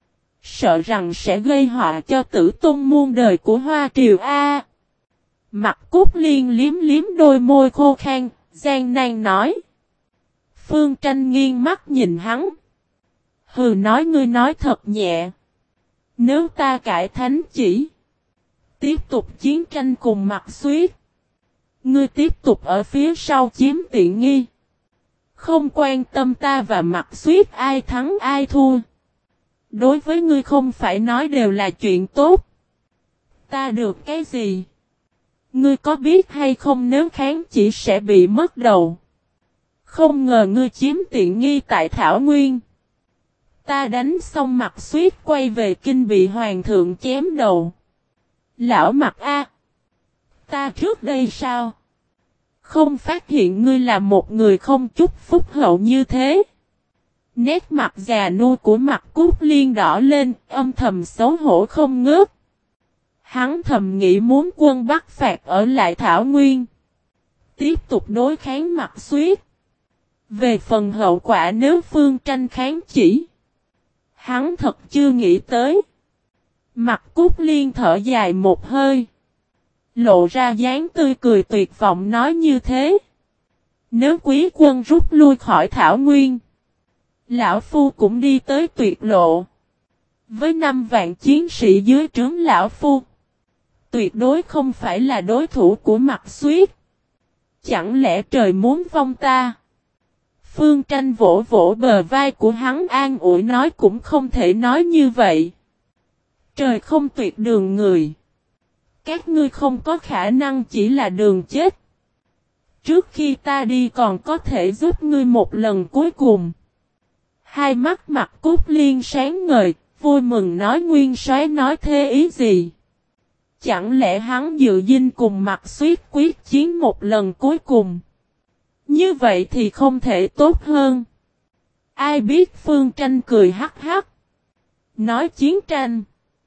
Sợ rằng sẽ gây họa cho tử tôn muôn đời của Hoa Triều A. Mạc Cúc Liên liếm liếm đôi môi khô khan, gian nan nói. Phương Tranh nghiêng mắt nhìn hắn. Hừ, nói ngươi nói thật nhẹ. Nếu ta cải thánh chỉ, tiếp tục chiến tranh cùng Mạc Xuyết, ngươi tiếp tục ở phía sau chiếm tiện nghi. Không quan tâm ta và Mạc Xuyết ai thắng ai thua. Đối với ngươi không phải nói đều là chuyện tốt. Ta được cái gì? Ngươi có biết hay không nếu kháng chỉ sẽ bị mất đầu. Không ngờ ngươi chiếm tiện nghi tại Thảo Nguyên. Ta đánh xong Mạc Xuyết quay về kinh bị hoàng thượng chém đầu. Lão Mạc A. Ta trước đây sao? Không phát hiện ngươi là một người không chút phúc hậu như thế. Nét mặt già nua của Mạc Cúc Liên đỏ lên, âm thầm xấu hổ không ngớt. Hắn thầm nghĩ muốn quân Bắc phạt ở lại Thảo Nguyên. Tiếp tục đối kháng Mạc Xuyết. Về phần hậu quả nếu Phương Tranh kháng chỉ. Hắn thật chưa nghĩ tới. Mạc Cúc Liên thở dài một hơi. Lộ ra dáng tươi cười tuyệt vọng nói như thế. Nếu quý quân rút lui khỏi Thảo Nguyên. Lão Phu cũng đi tới tuyệt lộ. Với 5 vạn chiến sĩ dưới trướng Lão Phu. Tuyệt đối không phải là đối thủ của Mạc Xuyết. Chẳng lẽ trời muốn vong ta? Phương Tranh vỗ vỗ bờ vai của hắn an ủi nói cũng không thể nói như vậy. Trời không tuyệt đường người. Các ngươi không có khả năng chỉ là đường chết. Trước khi ta đi còn có thể giúp ngươi một lần cuối cùng. Hai mắt Mạc Cúc Liên sáng ngời, vui mừng nói Nguyên soái nói thế ý gì? Chẳng lẽ hắn dự dinh cùng Mạc Xuyết quyết chiến một lần cuối cùng? Như vậy thì không thể tốt hơn. Ai biết Phương Tranh cười hắc hắc. Nói chiến tranh.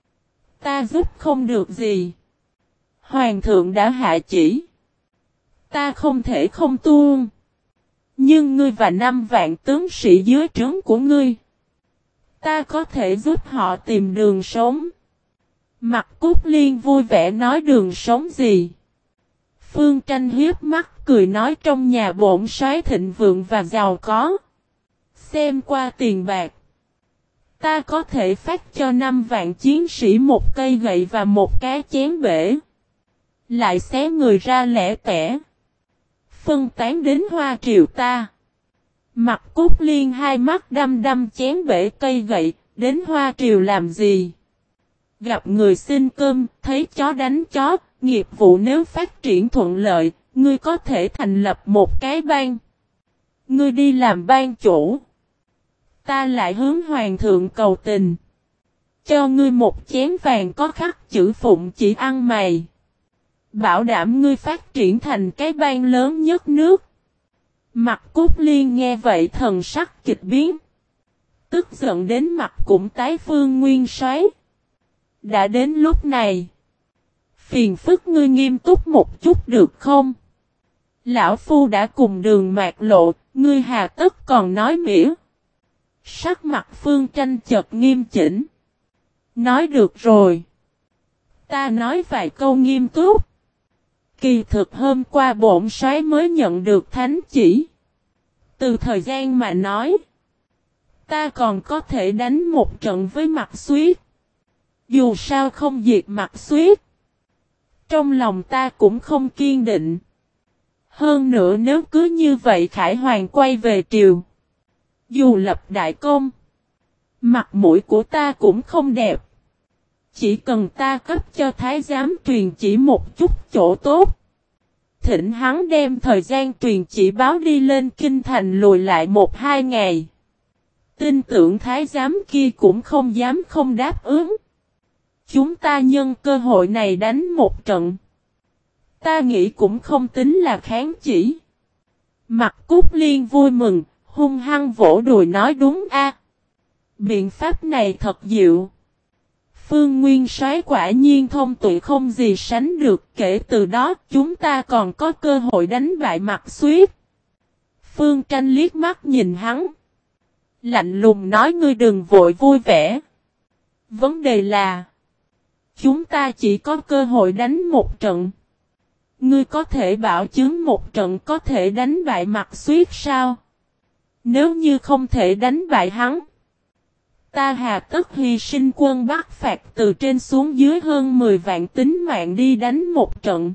Ta giúp không được gì. Hoàng thượng đã hạ chỉ. Ta không thể không tuân. Nhưng ngươi và 5 vạn tướng sĩ dưới trướng của ngươi. Ta có thể giúp họ tìm đường sống. Mạc Cúc Liên vui vẻ nói đường sống gì. Phương Tranh hiếp mắt cười nói trong nhà bổn soái thịnh vượng và giàu có. Xem qua tiền bạc. Ta có thể phát cho 5 vạn chiến sĩ một cây gậy và một cái chén bể. Lại xé người ra lẻ tẻ. Phân tán đến Hoa Triều ta. Mạc Cúc Liên hai mắt đăm đăm chén bể cây gậy, đến Hoa Triều làm gì? Gặp người xin cơm, thấy chó đánh chó, nghiệp vụ nếu phát triển thuận lợi, ngươi có thể thành lập một cái bang. Ngươi đi làm bang chủ. Ta lại hướng hoàng thượng cầu tình. Cho ngươi một chén vàng có khắc chữ phụng chỉ ăn mày. Bảo đảm ngươi phát triển thành cái bang lớn nhất nước. Mạc Cúc Liên nghe vậy thần sắc kịch biến. Tức giận đến mặt cũng tái Phương Nguyên soái. Đã đến lúc này. Phiền phức ngươi nghiêm túc một chút được không? Lão Phu đã cùng đường mạc lộ, ngươi hà tất còn nói mỉa. Sắc mặt Phương Tranh chợt nghiêm chỉnh. Nói được rồi. Ta nói vài câu nghiêm túc. Kỳ thực hôm qua bổn soái mới nhận được thánh chỉ. Từ thời gian mà nói, ta còn có thể đánh một trận với Mạc Xuyết. Dù sao không diệt Mạc Xuyết, trong lòng ta cũng không kiên định. Hơn nữa nếu cứ như vậy Khải Hoàn quay về triều, dù lập đại công, mặt mũi của ta cũng không đẹp. Chỉ cần ta cấp cho thái giám truyền chỉ một chút chỗ tốt, thỉnh hắn đem thời gian truyền chỉ báo đi lên kinh thành lùi lại 1-2 ngày. Tin tưởng thái giám kia cũng không dám không đáp ứng. Chúng ta nhân cơ hội này đánh một trận. Ta nghĩ cũng không tính là kháng chỉ. Mặt Cúc Liên vui mừng, hung hăng vỗ đùi nói đúng a. Biện pháp này thật diệu. Phương Nguyên Soái quả nhiên thông tuệ không gì sánh được, kể từ đó chúng ta còn có cơ hội đánh bại Mạc Xuyết. Phương Tranh liếc mắt nhìn hắn, lạnh lùng nói ngươi đừng vội vui vẻ. Vấn đề là, chúng ta chỉ có cơ hội đánh một trận. Ngươi có thể bảo chứng một trận có thể đánh bại Mạc Xuyết sao? Nếu như không thể đánh bại hắn, ta hà tất hy sinh quân Bắc phạt từ trên xuống dưới hơn 10 vạn tính mạng đi đánh một trận.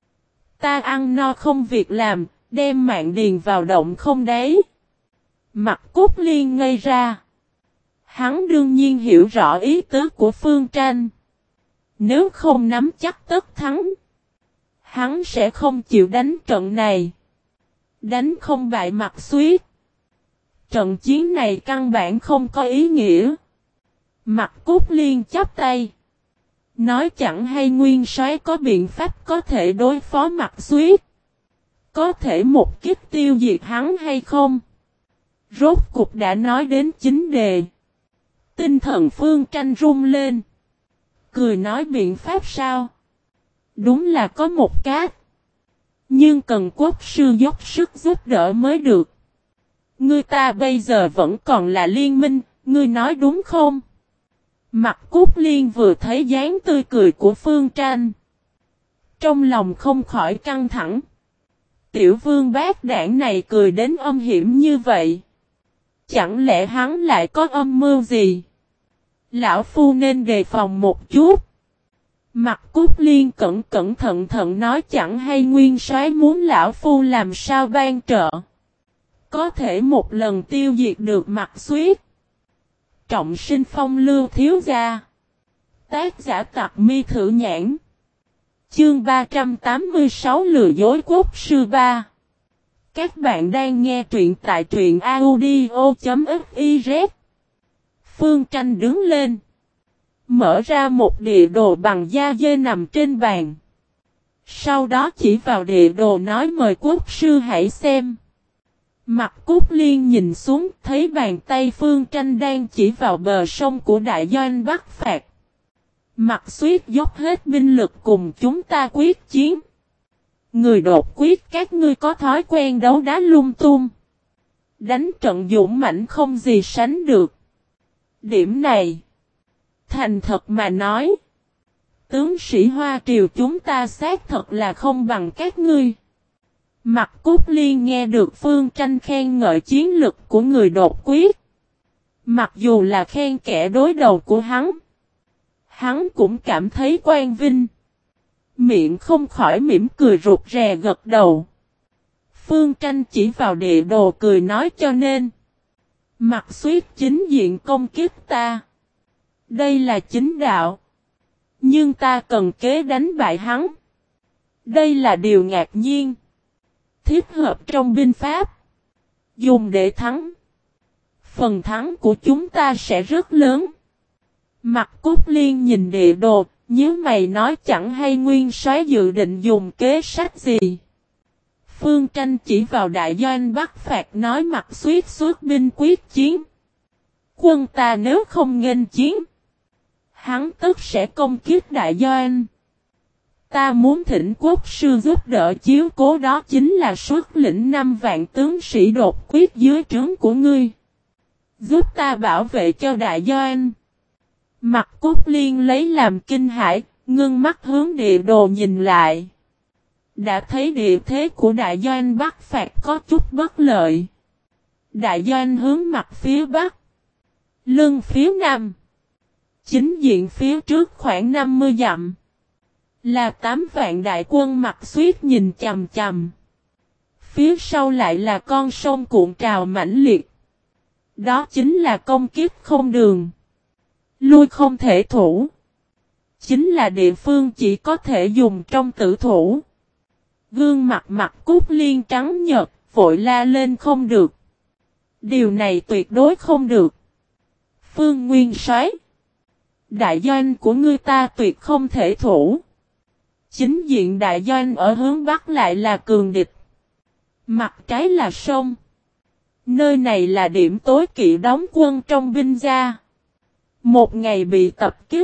Ta ăn no không việc làm, đem mạng điền vào động không đấy. Mặt Cúc Liên ngây ra. Hắn đương nhiên hiểu rõ ý tứ của Phương Tranh. Nếu không nắm chắc tất thắng, hắn sẽ không chịu đánh trận này. Đánh không bại Mạc Xuyết, trận chiến này căn bản không có ý nghĩa. Mặt Cúc Liên chắp tay, nói chẳng hay Nguyên Soái có biện pháp có thể đối phó Mạc Xuyết, có thể một kích tiêu diệt hắn hay không? Rốt cục đã nói đến chính đề. Tinh thần Phương Tranh rung lên, cười nói biện pháp sao? Đúng là có một cách, nhưng cần quốc sư dốc sức giúp đỡ mới được. Ngươi ta bây giờ vẫn còn là liên minh, ngươi nói đúng không? Mặt Cúc Liên vừa thấy dáng tươi cười của Phương Tranh, trong lòng không khỏi căng thẳng. Tiểu vương bát đảng này cười đến âm hiểm như vậy, chẳng lẽ hắn lại có âm mưu gì? Lão phu nên đề phòng một chút. Mặt Cúc Liên cẩn thận nói chẳng hay Nguyên Soái muốn lão phu làm sao ban trợ, có thể một lần tiêu diệt được Mạc Xuyết. Trọng sinh phong lưu thiếu gia. Tác giả Tặc Mi Thử Nhãn. Chương 386 lừa dối quốc sư 3. Các bạn đang nghe truyện tại truyện audio.fiz. Phương Tranh đứng lên, mở ra một địa đồ bằng da dê nằm trên bàn. Sau đó chỉ vào địa đồ nói mời quốc sư hãy xem. Mặt Cúc Liên nhìn xuống thấy bàn tay Phương Tranh đang chỉ vào bờ sông của đại doanh Bắc phạt. Mạc Xuyết dốc hết binh lực cùng chúng ta quyết chiến. Người đột quyết các ngươi có thói quen đấu đá lung tung, đánh trận dũng mãnh không gì sánh được. Điểm này, thành thật mà nói, tướng sĩ Hoa Triều chúng ta xác thật là không bằng các ngươi. Mặt Cúc Liên nghe được Phương Tranh khen ngợi chiến lực của người đột quyết. Mặc dù là khen kẻ đối đầu của hắn cũng cảm thấy quan vinh. Miệng không khỏi mỉm cười rụt rè gật đầu. Phương Tranh chỉ vào địa đồ cười nói cho nên Mạc Xuyết chính diện công kích ta, đây là chính đạo. Nhưng ta cần kế đánh bại hắn, đây là điều ngạc nhiên, thiết hợp trong binh pháp, dùng để thắng. Phần thắng của chúng ta sẽ rất lớn. Mặt Cúc Liên nhìn địa đồ, nhớ mày nói chẳng hay Nguyên Soái dự định dùng kế sách gì. Phương Tranh chỉ vào đại doanh Bắc phạt nói Mạc Xuyết xuất binh quyết chiến. Quân ta nếu không nghênh chiến, hắn tức sẽ công kích đại doanh. Ta muốn thỉnh quốc sư giúp đỡ chiếu cố, đó chính là xuất lĩnh 5 vạn tướng sĩ đột quyết dưới trướng của ngươi, giúp ta bảo vệ cho đại doanh. Mặt Cúc Liên lấy làm kinh hãi, ngưng mắt hướng địa đồ nhìn lại. Đã thấy địa thế của đại doanh Bắc Phạt có chút bất lợi. Đại doanh hướng mặt phía Bắc. Lưng phía Nam. Chính diện phía trước khoảng 50 dặm. Là 8 vạn đại quân mặt xuyết nhìn chằm chằm. Phía sau lại là con sông cuộn trào mãnh liệt. Đó chính là công kích không đường. Lui không thể thủ. Chính là địa phương chỉ có thể dùng trong tử thủ. Gương mặt mặt Cút Liên trắng nhợt, vội la lên không được. Điều này tuyệt đối không được. Phương Nguyên Soái, đại doanh của ngươi ta tuyệt không thể thủ. Chính diện đại doanh ở hướng Bắc lại là cường địch. Mặt trái là sông. Nơi này là điểm tối kỵ đóng quân trong binh gia. Một ngày bị tập kích.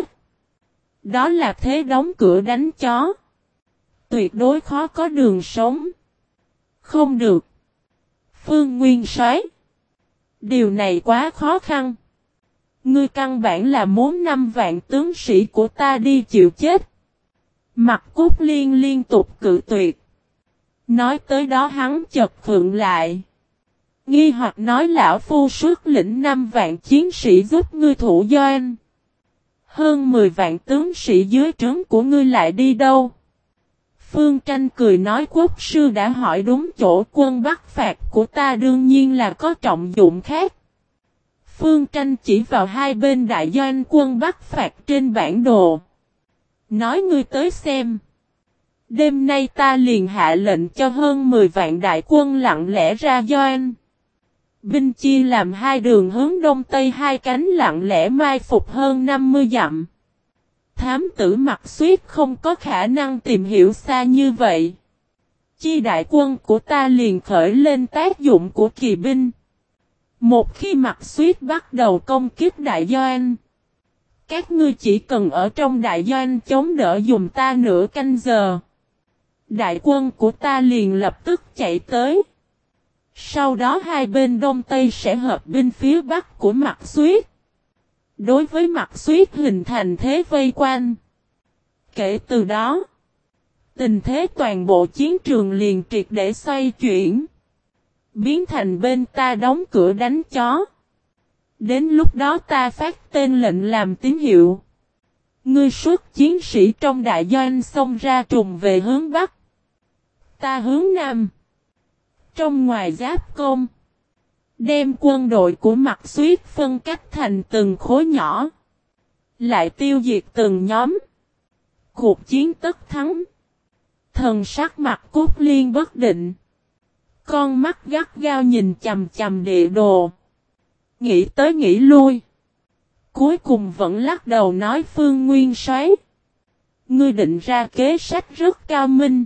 Đó là thế đóng cửa đánh chó. Tuyệt đối khó có đường sống. Không được. Phương Nguyên Soái, điều này quá khó khăn. Ngươi căn bản là muốn 5 vạn tướng sĩ của ta đi chịu chết. Mặt Cút Liên liên tục cự tuyệt. Nói tới đó hắn chợt khựng lại. Nghi hoặc nói lão phu xuất lĩnh 5 vạn chiến sĩ giúp ngươi thủ doanh. Hơn 10 vạn tướng sĩ dưới trướng của ngươi lại đi đâu? Phương Tranh cười nói quốc sư đã hỏi đúng chỗ, quân Bắc Phạt của ta đương nhiên là có trọng dụng khác. Phương Tranh chỉ vào hai bên đại doanh quân Bắc Phạt trên bản đồ. Nói ngươi tới xem. Đêm nay ta liền hạ lệnh cho hơn 10 vạn đại quân lặng lẽ ra doanh. Binh chia làm hai đường hướng đông tây, hai cánh lặng lẽ mai phục hơn 50 dặm. Thám tử Mặt Xuyết không có khả năng tìm hiểu xa như vậy. Chi đại quân của ta liền khởi lên tác dụng của kỳ binh. Một khi Mặt Xuyết bắt đầu công kích đại doanh, các ngươi chỉ cần ở trong đại doanh chống đỡ dùm ta nửa canh giờ. Đại quân của ta liền lập tức chạy tới. Sau đó hai bên đông tây sẽ hợp binh phía bắc của Mặt Xuyết. Đối với Mặt Xuyết hình thành thế vây quanh. Kể từ đó, tình thế toàn bộ chiến trường liền triệt để xoay chuyển. Biến thành bên ta đóng cửa đánh chó. Đến lúc đó ta phát tên lệnh làm tín hiệu. Ngươi xuất chiến sĩ trong đại doanh xông ra trùng về hướng bắc. Ta hướng nam. Trong ngoài giáp công. Đem quân đội của Mặt Xuyết phân cách thành từng khối nhỏ. Lại tiêu diệt từng nhóm. Cuộc chiến tất thắng. Thần sắc Mặt Cút Liên bất định. Con mắt gắt gao nhìn chằm chằm địa đồ. Nghĩ tới nghĩ lui. Cuối cùng vẫn lắc đầu nói Phương Nguyên Soái, ngươi định ra kế sách rất cao minh.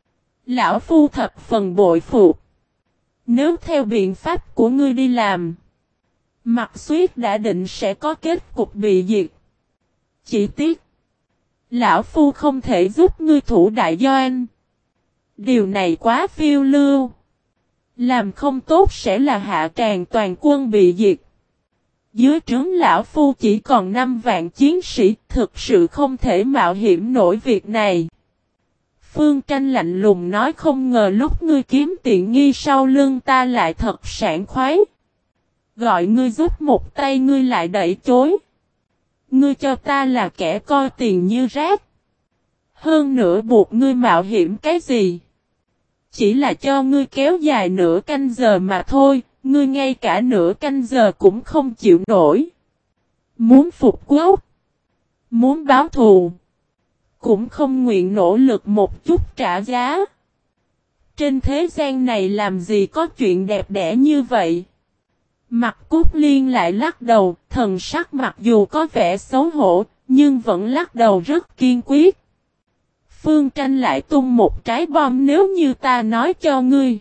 Lão phu thập phần bội phục. Nếu theo biện pháp của ngươi đi làm, Mặt Xuyết đã định sẽ có kết cục bị diệt. Chỉ tiếc, lão phu không thể giúp ngươi thủ đại doanh. Điều này quá phiêu lưu. Làm không tốt sẽ là hạ tràng toàn quân bị diệt. Dưới trướng lão phu chỉ còn 5 vạn chiến sĩ, thực sự không thể mạo hiểm nổi việc này. Phương Tranh lạnh lùng nói không ngờ lúc ngươi kiếm tiện nghi sau lưng ta lại thật sảng khoái. Gọi ngươi giúp một tay ngươi lại đẩy chối. Ngươi cho ta là kẻ coi tiền như rác. Hơn nữa buộc ngươi mạo hiểm cái gì? Chỉ là cho ngươi kéo dài nửa canh giờ mà thôi, ngươi ngay cả nửa canh giờ cũng không chịu nổi. Muốn phục quốc, muốn báo thù, cũng không nguyện nỗ lực một chút trả giá. Trên thế gian này làm gì có chuyện đẹp đẽ như vậy? Mặt Cút Liên lại lắc đầu, thần sắc mặc dù có vẻ xấu hổ, nhưng vẫn lắc đầu rất kiên quyết. Phương Tranh lại tung một trái bom, nếu như ta nói cho ngươi.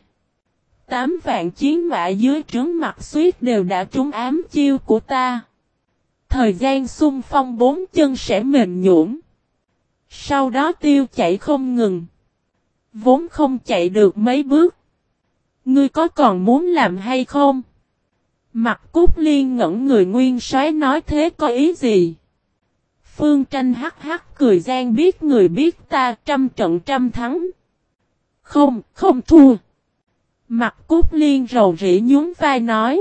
8 vạn chiến mã dưới trướng Mặt Xuyết đều đã trúng ám chiêu của ta. Thời gian xung phong 4 chân sẽ mềm nhũn. Sau đó tiêu chạy không ngừng. Vốn không chạy được mấy bước. Ngươi có còn muốn làm hay không? Mặt Cút Liên ngẩn người. Nguyên Soái nói thế có ý gì? Phương Tranh hắc hắc cười gian biết người biết ta, trăm trận trăm thắng. Không thua. Mặt Cốt Liên rầu rĩ nhún vai nói.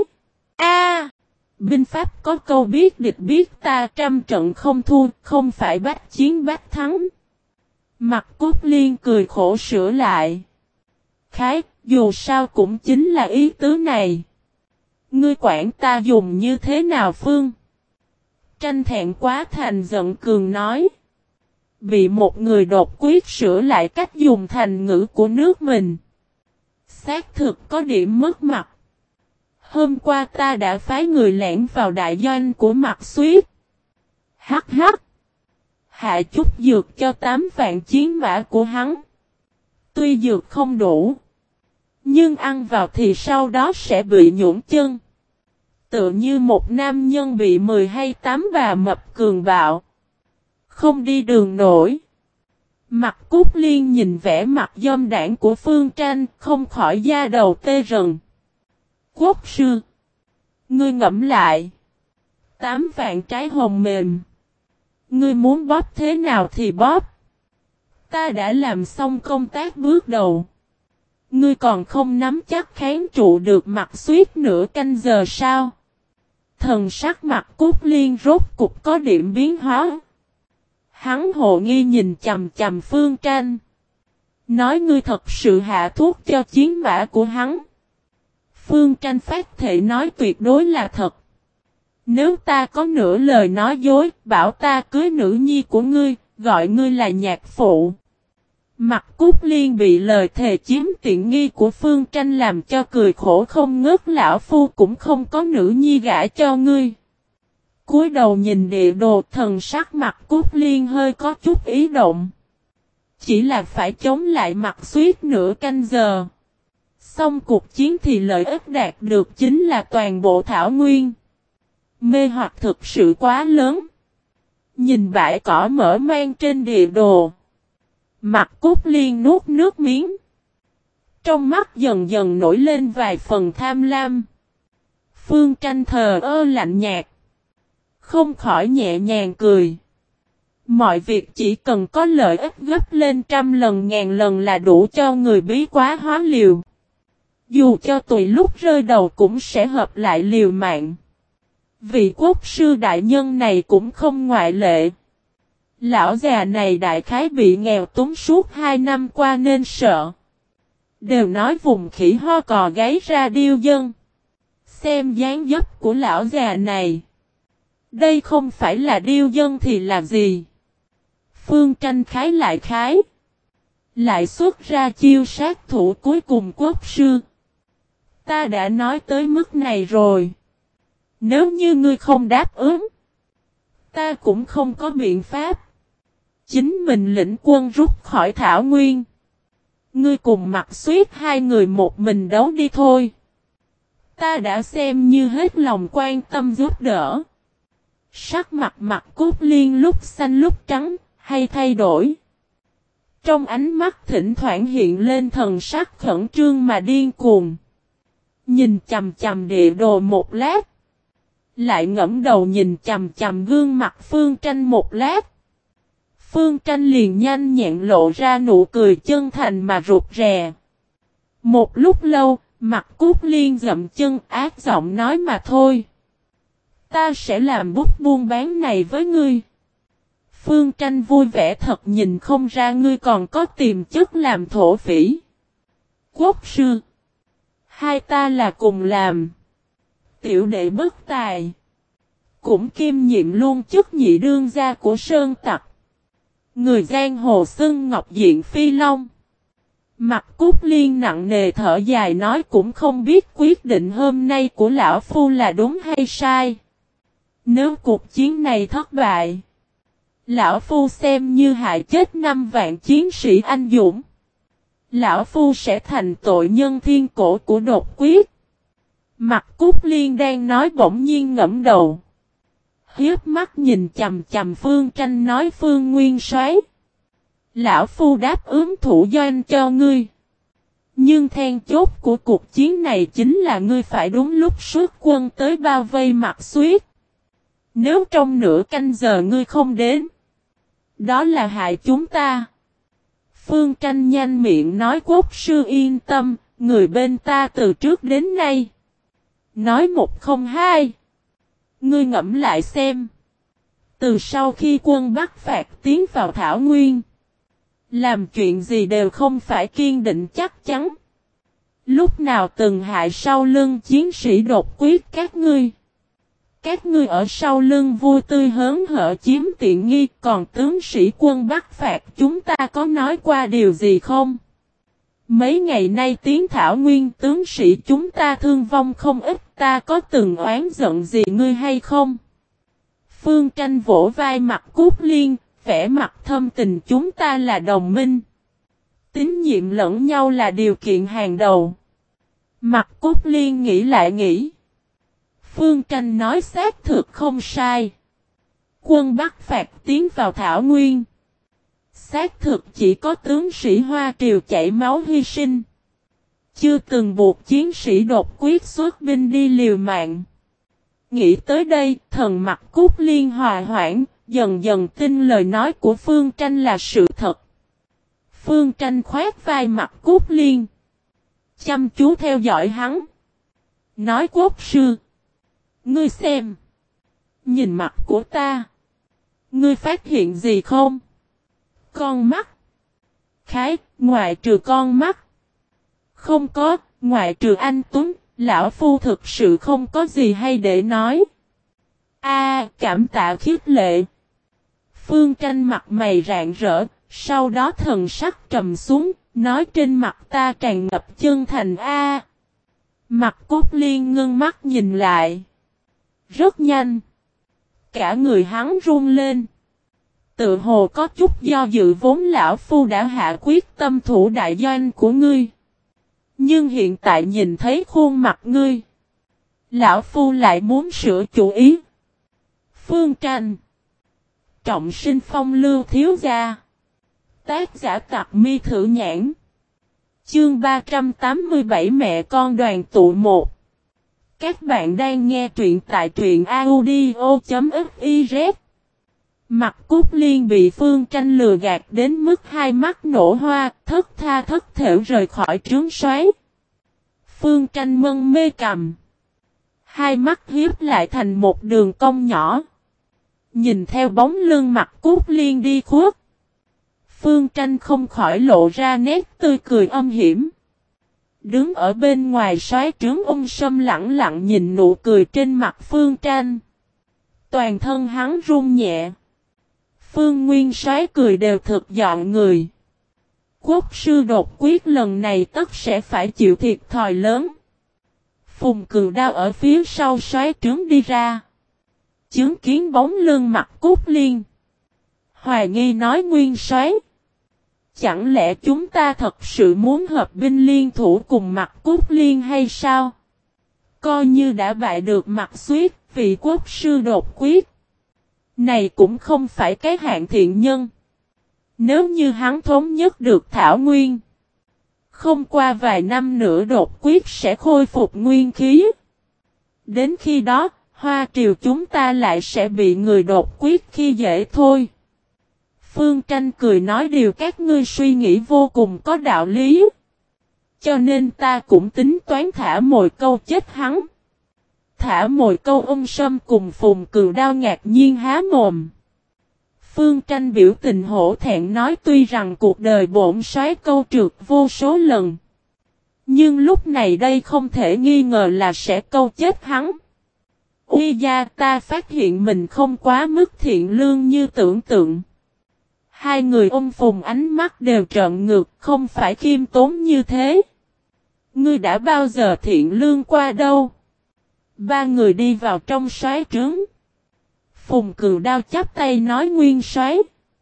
Binh pháp có câu biết địch biết ta, trăm trận không thua, không phải bách chiến bách thắng. Mặt Cốt Liên cười khổ sửa lại. Khái, dù sao cũng chính là ý tứ này. Ngươi quản ta dùng như thế nào Phương? Tranh thẹn quá thành giận cường nói. Bị một người đột quyết sửa lại cách dùng thành ngữ của nước mình. Xác thực có điểm mất mặt. Hôm qua ta đã phái người lẻn vào đại doanh của Mạc Xuyết. Hắc. Hạ chút dược cho 8 vạn chiến mã của hắn. Tuy dược không đủ. Nhưng ăn vào thì sau đó sẽ bị nhũn chân. Tựa như một nam nhân bị 10 hay 8 bà mập cường bạo. Không đi đường nổi. Mặt Cốt Liên nhìn vẻ mặt dâm đảng của Phương Tranh, không khỏi da đầu tê rần. Quốc sư. Ngươi ngẫm lại. 8 vạn trái hồng mềm. Ngươi muốn bóp thế nào thì bóp. Ta đã làm xong công tác bước đầu. Ngươi còn không nắm chắc kháng trụ được Mạc Xuyết nửa canh giờ sao? Thần sắc Mặt Cốt Liên rốt cục có điểm biến hóa. Hắn hồ nghi nhìn chằm chằm Phương Tranh. Nói ngươi thật sự hạ thuốc cho chiến mã của hắn. Phương Tranh phát thể nói tuyệt đối là thật. Nếu ta có nửa lời nói dối, bảo ta cưới nữ nhi của ngươi, gọi ngươi là nhạc phụ. Mặt Cốt Liên bị lời thề chiếm tiện nghi của Phương Tranh làm cho cười khổ không ngớt, lão phu cũng không có nữ nhi gả cho ngươi. Cúi đầu nhìn địa đồ, thần sắc Mặt Cốt Liên hơi có chút ý động. Chỉ là phải chống lại Mạc Xuyết nửa canh giờ. Xong cuộc chiến thì lợi ích đạt được chính là toàn bộ thảo nguyên. Mê hoặc thực sự quá lớn. Nhìn bãi cỏ mở mang trên địa đồ. Mặt Cốt Liên nuốt nước miếng. Trong mắt dần dần nổi lên vài phần tham lam. Phương Tranh thờ ơ lạnh nhạt. Không khỏi nhẹ nhàng cười. Mọi việc chỉ cần có lợi ích gấp lên 100 lần ngàn lần là đủ cho người bí quá hóa liều. Dù cho tùy lúc rơi đầu cũng sẽ hợp lại liều mạng. Vị quốc sư đại nhân này cũng không ngoại lệ. Lão già này đại khái bị nghèo túng suốt 2 năm qua nên sợ. Đều nói vùng khỉ ho cò gáy ra điêu dân. Xem dáng dấp của lão già này. Đây không phải là điêu dân thì là gì? Phương Tranh khái lại khái. Lại xuất ra chiêu sát thủ cuối cùng quốc sư. Ta đã nói tới mức này rồi. Nếu như ngươi không đáp ứng. Ta cũng không có biện pháp. Chính mình lĩnh quân rút khỏi thảo nguyên. Ngươi cùng Mạc Xuyết hai người một mình đấu đi thôi. Ta đã xem như hết lòng quan tâm giúp đỡ. Sắc mặt Mặt Cốt Liên lúc xanh lúc trắng, hay thay đổi. Trong ánh mắt thỉnh thoảng hiện lên thần sắc khẩn trương mà điên cuồng. Nhìn chằm chằm địa đồ một lát. Lại ngẫm đầu nhìn chằm chằm gương mặt Phương Tranh một lát. Phương Tranh liền nhanh nhẹn lộ ra nụ cười chân thành mà rụt rè. Một lúc lâu, Mặt Cốt Liên dậm chân ác giọng nói mà thôi. Ta sẽ làm bút buôn bán này với ngươi. Phương Tranh vui vẻ thật, nhìn không ra ngươi còn có tiềm chất làm thổ phỉ. Quốc sư. Hai ta là cùng làm. Tiểu đệ bất tài. Cũng kiêm nhiệm luôn chức nhị đương gia của Sơn Tặc. Người giang hồ xưng Ngọc Diện Phi Long. Mặt Cốt Liên nặng nề thở dài nói cũng không biết quyết định hôm nay của lão phu là đúng hay sai. Nếu cuộc chiến này thất bại, lão phu xem như hại chết 5 vạn chiến sĩ anh dũng. Lão phu sẽ thành tội nhân thiên cổ của đột quyết. Mặt Cốt Liên đang nói bỗng nhiên ngẫm đầu. Hiếp mắt nhìn chằm chằm Phương Tranh nói Phương Nguyên Soái. Lão phu đáp ứng thủ doanh cho ngươi. Nhưng then chốt của cuộc chiến này chính là ngươi phải đúng lúc xuất quân tới bao vây Mạc Xuyết. Nếu trong nửa canh giờ ngươi không đến, đó là hại chúng ta. Phương Tranh nhanh miệng nói quốc sư yên tâm, người bên ta từ trước đến nay. Nói một không hai. Ngươi ngẫm lại xem. Từ sau khi quân Bắc phạt tiến vào Thảo Nguyên, làm chuyện gì đều không phải kiên định chắc chắn. Lúc nào từng hại sau lưng chiến sĩ đột quyết các ngươi. Các ngươi ở sau lưng vui tươi hớn hở chiếm tiện nghi, còn tướng sĩ quân Bắc phạt chúng ta có nói qua điều gì không? Mấy ngày nay tiến Thảo Nguyên tướng sĩ chúng ta thương vong không ít, ta có từng oán giận gì ngươi hay không? Phương Tranh vỗ vai Mặt Cút Liên, vẻ mặt thâm tình, chúng ta là đồng minh. Tín nhiệm lẫn nhau là điều kiện hàng đầu. Mặt Cút Liên nghĩ lại nghĩ. Phương Tranh nói xác thực không sai. Quân Bắc phạt tiến vào Thảo Nguyên. Xác thực chỉ có tướng sĩ Hoa Triều chảy máu hy sinh. Chưa từng buộc chiến sĩ đột quyết xuất binh đi liều mạng. Nghĩ tới đây, thần Mặt Cút Liên hòa hoãn, dần dần tin lời nói của Phương Tranh là sự thật. Phương Tranh khoét vai Mặt Cút Liên, chăm chú theo dõi hắn. Nói quốc sư, ngươi xem, nhìn mặt của ta, ngươi phát hiện gì không? Con mắt. Khái, ngoại trừ con mắt. Không có, ngoại trừ anh Tuấn, lão phu thực sự không có gì hay để nói. Cảm tạ khích lệ. Phương Tranh mặt mày rạng rỡ, sau đó thần sắc trầm xuống, nói trên mặt ta tràn ngập chân thành Mặt Cút Liên ngưng mắt nhìn lại. Rất nhanh. Cả người hắn run lên. Tự hồ có chút do dự, vốn lão phu đã hạ quyết tâm thủ đại doanh của ngươi. Nhưng hiện tại nhìn thấy khuôn mặt ngươi, lão phu lại muốn sửa chủ ý. Phương Tranh. Trọng sinh phong lưu thiếu gia. Tác giả Tặc Mi Thử Nhãn. Chương 387 mẹ con đoàn tụ 1. Các bạn đang nghe truyện tại truyện audio.fiz. Mặt Cút Liên bị Phương Tranh lừa gạt đến mức hai mắt nổ hoa, thất tha thất thểu rời khỏi trướng xoáy. Phương Tranh mân mê cầm. Hai mắt hiếp lại thành một đường cong nhỏ. Nhìn theo bóng lưng Mặt Cút Liên đi khuất. Phương Tranh không khỏi lộ ra nét tươi cười âm hiểm. Đứng ở bên ngoài xoáy trướng, Ung Sâm lặng lặng nhìn nụ cười trên mặt Phương Tranh. Toàn thân hắn run nhẹ. Phương Nguyên soái cười đều thực dọn người. Quốc sư đột quyết lần này tất sẽ phải chịu thiệt thòi lớn. Phùng Cừu Đao ở phía sau soái trướng đi ra. Chứng kiến bóng lưng Mặt Cút Liên. Hoài nghi nói, Nguyên soái, chẳng lẽ chúng ta thật sự muốn hợp binh liên thủ cùng Mặt Cút Liên hay sao? Coi như đã bại được Mặt Xuyết, vị quốc sư đột quyết này cũng không phải cái hạng thiện nhân. Nếu như hắn thống nhất được Thảo Nguyên, không qua vài năm nữa đột quyết sẽ khôi phục nguyên khí. Đến khi đó, Hoa Triều chúng ta lại sẽ bị người đột quyết khi dễ thôi. Phương Tranh cười nói, điều các ngươi suy nghĩ vô cùng có đạo lý. Cho nên ta cũng tính toán thả mồi câu chết hắn. Thả mồi câu. Ung Sâm cùng Phùng Cừu Đao ngạc nhiên há mồm. Phương Tranh biểu tình hổ thẹn nói, tuy rằng cuộc đời bổn soái câu trượt vô số lần, nhưng lúc này đây không thể nghi ngờ là sẽ câu chết hắn. Uy gia, ta phát hiện mình không quá mức thiện lương như tưởng tượng. Hai người ông Phùng ánh mắt đều trợn ngược, không phải khiêm tốn như thế. Ngươi đã bao giờ thiện lương qua đâu? Ba người đi vào trong soái trướng. Phùng Cừu Đao chắp tay nói, Nguyên soái,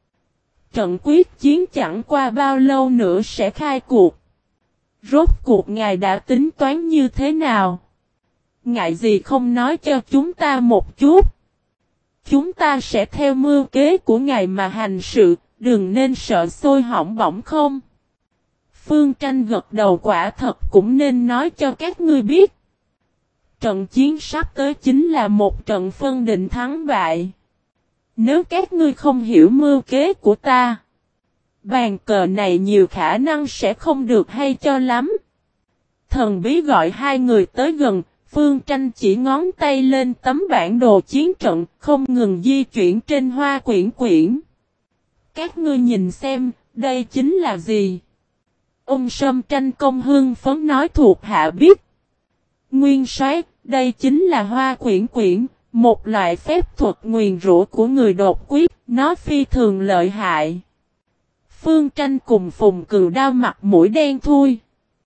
trận quyết chiến chẳng qua bao lâu nữa sẽ khai cuộc. Rốt cuộc ngài đã tính toán như thế nào? Ngại gì không nói cho chúng ta một chút? Chúng ta sẽ theo mưu kế của ngài mà hành sự, đừng nên sợ sôi hỏng bỏng không? Phương Tranh gật đầu, quả thật cũng nên nói cho các ngươi biết. Trận chiến sắp tới chính là một trận phân định thắng bại. Nếu các ngươi không hiểu mưu kế của ta, bàn cờ này nhiều khả năng sẽ không được hay cho lắm. Thần bí gọi hai người tới gần, Phương Tranh chỉ ngón tay lên tấm bản đồ chiến trận, không ngừng di chuyển trên hoa quyển quyển. Các ngươi nhìn xem, đây chính là gì? Ông Sâm Tranh Công hưng phấn nói thuộc hạ biết. Nguyên soái, đây chính là hoa quyển quyển, một loại phép thuật nguyền rủa của người đột quyết, nó phi thường lợi hại. Phương Tranh cùng Phùng Cừu Đao mặt mũi đen thui.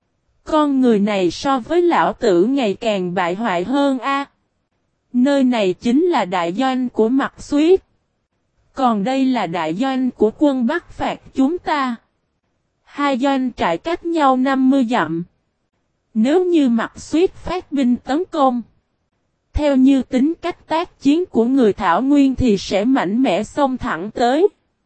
Con người này so với lão tử ngày càng bại hoại hơn a. Nơi này chính là đại doanh của Mạc Xuyết. Còn đây là đại doanh của quân Bắc phạt chúng ta. Hai doanh trại cách nhau 50 dặm. Nếu như Mạc Xuyết phát binh tấn công, theo như tính cách tác chiến của người Thảo Nguyên thì sẽ mạnh mẽ xông thẳng tới.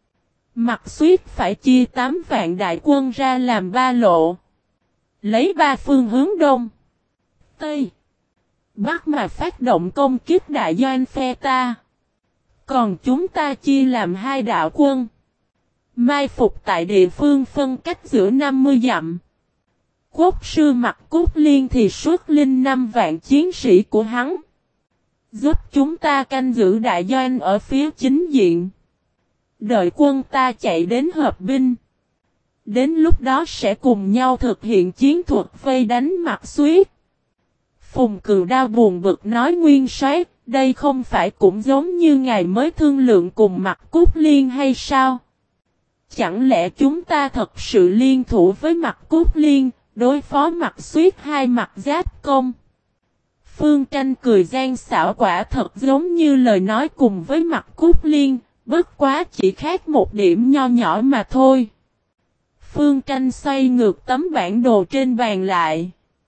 Mạc Xuyết phải chia 8 vạn đại quân ra làm 3 lộ. Lấy 3 phương hướng đông, tây, bắc mà phát động công kích đại doanh phe ta. Còn chúng ta chia làm 2 đạo quân, mai phục tại địa phương phân cách giữa 50 dặm. Quốc sư Mạc Cúc Liên thì xuất linh 5 vạn chiến sĩ của hắn, giúp chúng ta canh giữ đại doanh ở phía chính diện. Đợi quân ta chạy đến hợp binh. Đến lúc đó sẽ cùng nhau thực hiện chiến thuật vây đánh Mạc Xuyết. Phùng Cừu Đao buồn bực nói nguyên soái, đây không phải cũng giống như ngài mới thương lượng cùng Mạc Cúc Liên hay sao? Chẳng lẽ chúng ta thật sự liên thủ với Mạc Cúc Liên, đối phó Mạc Xuyết hai mặt giáp công? Phương Tranh cười gian xảo, quả thật giống như lời nói cùng với Mạc Cúc Liên, bất quá chỉ khác một điểm nho nhỏ mà thôi. Phương Tranh xoay ngược tấm bản đồ trên bàn lại.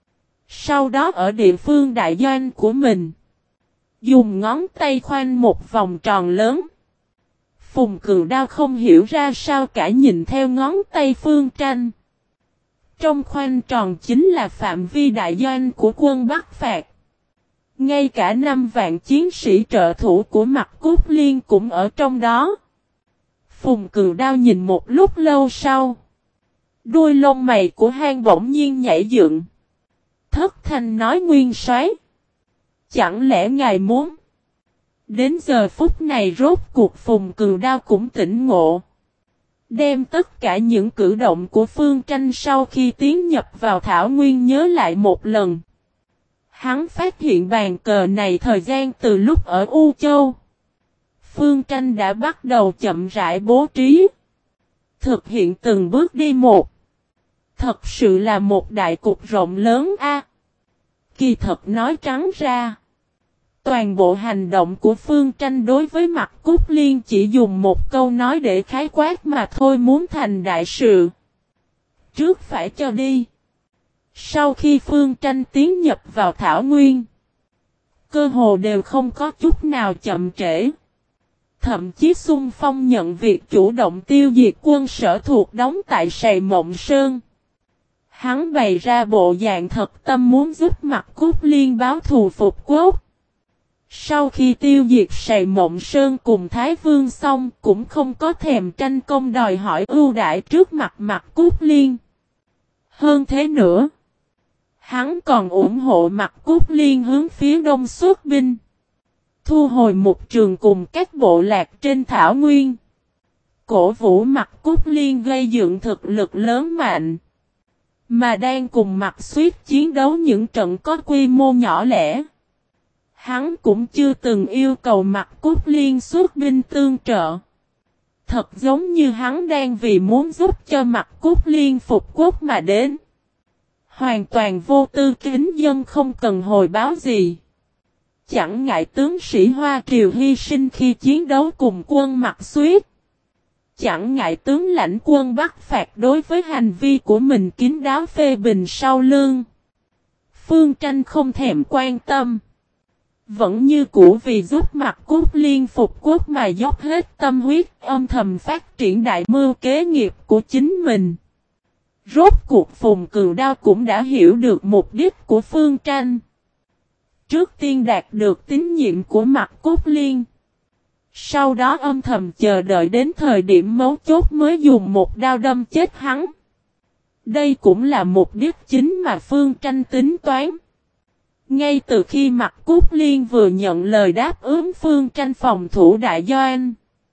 Sau đó ở địa phương đại doanh của mình, dùng ngón tay khoanh một vòng tròn lớn. Phùng Cừu Đao không hiểu ra sao cả, nhìn theo ngón tay Phương Tranh. Trong khoanh tròn chính là phạm vi đại doanh của quân Bắc phạt. Ngay cả 5 vạn chiến sĩ trợ thủ của Mạc Cúc Liên cũng ở trong đó. Phùng Cừu Đao nhìn một lúc lâu sau, đuôi lông mày của hắn bỗng nhiên nhảy dựng. Thất thanh nói nguyên soái, chẳng lẽ ngài muốn? Đến giờ phút này rốt cuộc Phùng Cừu Đao cũng tỉnh ngộ. Đem tất cả những cử động của Phương Tranh sau khi tiến nhập vào Thảo Nguyên nhớ lại một lần. Hắn phát hiện bàn cờ này thời gian từ lúc ở U Châu. Phương Tranh đã bắt đầu chậm rãi bố trí, thực hiện từng bước đi một. Thật sự là một đại cục rộng lớn a. Kỳ thật nói trắng ra, toàn bộ hành động của Phương Tranh đối với Mạc Cúc Liên chỉ dùng một câu nói để khái quát mà thôi: muốn thành đại sự, trước phải cho đi. Sau khi Phương Tranh tiến nhập vào Thảo Nguyên, cơ hồ đều không có chút nào chậm trễ. Thậm chí xung phong nhận việc chủ động tiêu diệt quân Sở thuộc đóng tại Sài Mộng Sơn. Hắn bày ra bộ dạng thật tâm muốn giúp Mạc Cúc Liên báo thù phục quốc. Sau khi tiêu diệt Sài Mộng Sơn cùng Thái Vương xong, cũng không có thèm tranh công đòi hỏi ưu đãi trước mặt Mạc Cúc Liên. Hơn thế nữa, hắn còn ủng hộ Mạc Cúc Liên hướng phía đông xuất binh, thu hồi một trường cùng các bộ lạc trên Thảo Nguyên, cổ vũ Mạc Cúc Liên gây dựng thực lực lớn mạnh, mà đang cùng Mạc Xuyết chiến đấu những trận có quy mô nhỏ lẻ. Hắn cũng chưa từng yêu cầu Mạc Cúc Liên xuất binh tương trợ. Thật giống như hắn đang vì muốn giúp cho Mạc Cúc Liên phục quốc mà đến. Hoàn toàn vô tư kính dân, không cần hồi báo gì. Chẳng ngại tướng sĩ Hoa Triều hy sinh khi chiến đấu cùng quân Mạc Xuyết. Chẳng ngại tướng lãnh quân Bắc phạt đối với hành vi của mình kín đáo phê bình sau lưng. Phương Tranh không thèm quan tâm. Vẫn như cũ vì giúp Mạc Cúc Liên phục quốc mà dốc hết tâm huyết, âm thầm phát triển đại mưu kế nghiệp của chính mình. Rốt cuộc Phùng Cừu Đao cũng đã hiểu được mục đích của Phương Tranh. Trước tiên đạt được tín nhiệm của Mạc Cốt Liên. Sau đó âm thầm chờ đợi đến thời điểm mấu chốt mới dùng một đao đâm chết hắn. Đây cũng là mục đích chính mà Phương Tranh tính toán. Ngay từ khi Mạc Cốt Liên vừa nhận lời đáp ứng Phương Tranh phòng thủ đại doanh,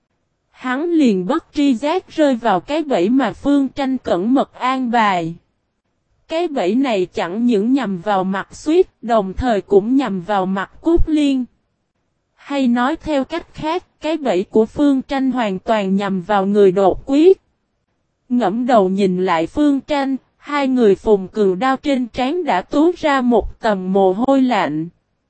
hắn liền bất tri giác rơi vào cái bẫy mà Phương Tranh cẩn mật an bài. Cái bẫy này chẳng những nhằm vào Mạc Xuyết, đồng thời cũng nhằm vào Mạc Cốt Liên. Hay nói theo cách khác, cái bẫy của Phương Tranh hoàn toàn nhằm vào người đột quyết. Ngẫm đầu nhìn lại Phương Tranh, hai người Phùng Cừu Đao trên trán đã túa ra một tầng mồ hôi lạnh.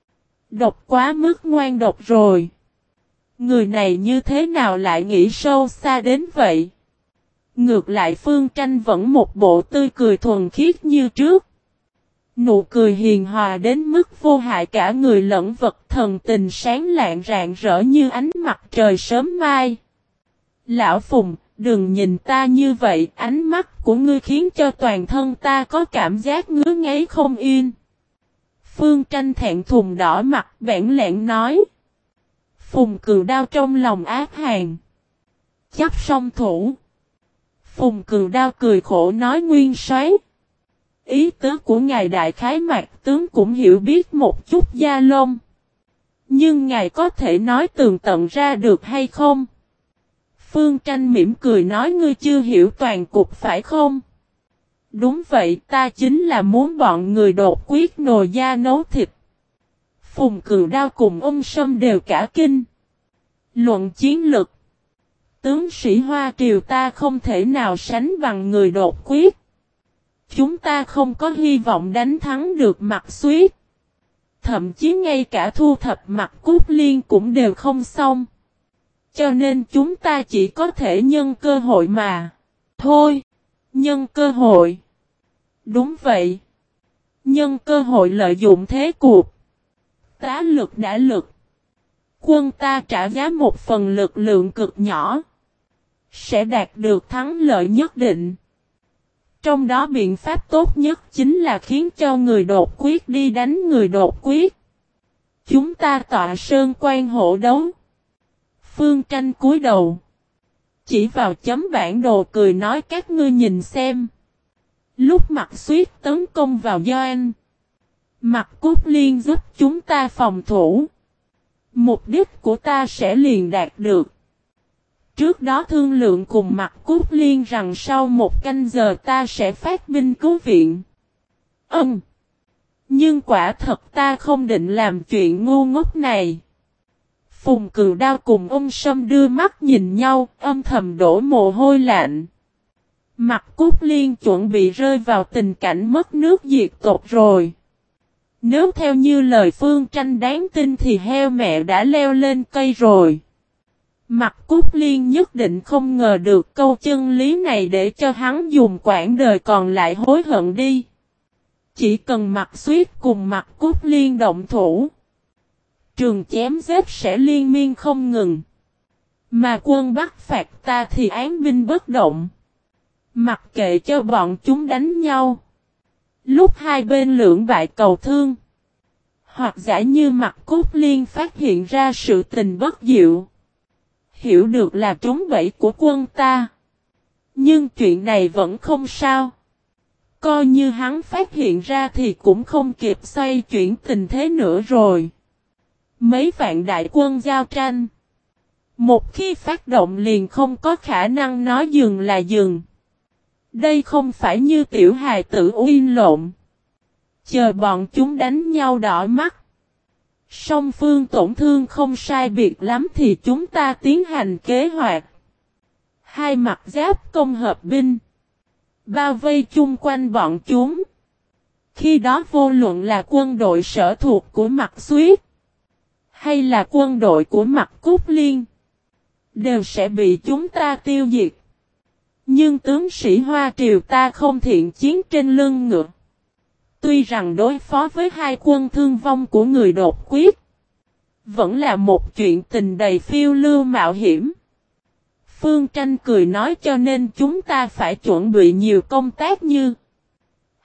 Độc quá mức ngoan độc rồi. Người này như thế nào lại nghĩ sâu xa đến vậy? Ngược lại Phương Tranh vẫn một bộ tươi cười thuần khiết như trước. Nụ cười hiền hòa đến mức vô hại cả người lẫn vật, thần tình sáng lạng rạng rỡ như ánh mặt trời sớm mai. Lão Phùng, đừng nhìn ta như vậy, ánh mắt của ngươi khiến cho toàn thân ta có cảm giác ngứa ngáy không yên. Phương Tranh thẹn thùng đỏ mặt bẽn lẽn nói. Phùng Cừu Đao trong lòng ác hàn. Chắp song thủ. Phùng Cừu Đao cười khổ nói nguyên soái. Ý tứ của ngài đại khái mạc tướng cũng hiểu biết một chút da lông. Nhưng ngài có thể nói tường tận ra được hay không? Phương Tranh mỉm cười nói ngươi chưa hiểu toàn cục phải không? Đúng vậy, ta chính là muốn bọn người đột quyết nồi da nấu thịt. Phùng Cừu Đao cùng ông Sâm đều cả kinh. Luận chiến lực. Tướng sĩ Hoa Triều ta không thể nào sánh bằng người đột quyết. Chúng ta không có hy vọng đánh thắng được Mạc Xuyết. Thậm chí ngay cả thu thập Mạc Cốt Liên cũng đều không xong. Cho nên chúng ta chỉ có thể nhân cơ hội mà. Thôi, nhân cơ hội. Đúng vậy. Nhân cơ hội lợi dụng thế cuộc. Tá lực đã lực. Quân ta trả giá một phần lực lượng cực nhỏ. Sẽ đạt được thắng lợi nhất định. Trong đó biện pháp tốt nhất chính là khiến cho người đột quyết đi đánh người đột quyết. Chúng ta tọa sơn quan hộ đấu. Phương Tranh cúi đầu. Chỉ vào chấm bản đồ cười nói các ngươi nhìn xem. Lúc Mạc Xuyết tấn công vào doanh. Mạc Cốt Liên giúp chúng ta phòng thủ. Mục đích của ta sẽ liền đạt được. Trước đó thương lượng cùng Mạc Cốt Liên rằng sau một canh giờ ta sẽ phát binh cứu viện. Nhưng quả thật ta không định làm chuyện ngu ngốc này. Phùng Cừu Đao cùng ông Sâm đưa mắt nhìn nhau, âm thầm đổ mồ hôi lạnh. Mạc Cốt Liên chuẩn bị rơi vào tình cảnh mất nước diệt tộc rồi. Nếu theo như lời Phương Tranh đáng tin thì heo mẹ đã leo lên cây rồi. Mạc Cốt Liên nhất định không ngờ được câu chân lý này để cho hắn dùng quãng đời còn lại hối hận đi. Chỉ cần Mạc Xuyết cùng Mạc Cốt Liên động thủ. Trường chém giết sẽ liên miên không ngừng. Mà quân Bắc phạt ta thì án binh bất động. Mặc kệ cho bọn chúng đánh nhau. Lúc hai bên lưỡng bại cầu thương. Hoặc giả như Mạc Cốt Liên phát hiện ra sự tình bất diệu. Hiểu được là trúng bẫy của quân ta. Nhưng chuyện này vẫn không sao. Coi như hắn phát hiện ra thì cũng không kịp xoay chuyển tình thế nữa rồi. Mấy vạn đại quân giao tranh. Một khi phát động liền không có khả năng nói dừng là dừng. Đây không phải như tiểu hài tử uyên lộn. Chờ bọn chúng đánh nhau đỏ mắt. Song phương tổn thương không sai biệt lắm thì chúng ta tiến hành kế hoạch. Hai mặt giáp công hợp binh. Bao vây chung quanh bọn chúng. Khi đó vô luận là quân đội sở thuộc của Mạc Xuyết. Hay là quân đội của Mạc Cốt Liên. Đều sẽ bị chúng ta tiêu diệt. Nhưng tướng sĩ Hoa Triều ta không thiện chiến trên lưng ngựa. Tuy rằng đối phó với hai quân thương vong của người đột quyết. Vẫn là một chuyện tình đầy phiêu lưu mạo hiểm. Phương Tranh cười nói cho nên chúng ta phải chuẩn bị nhiều công tác như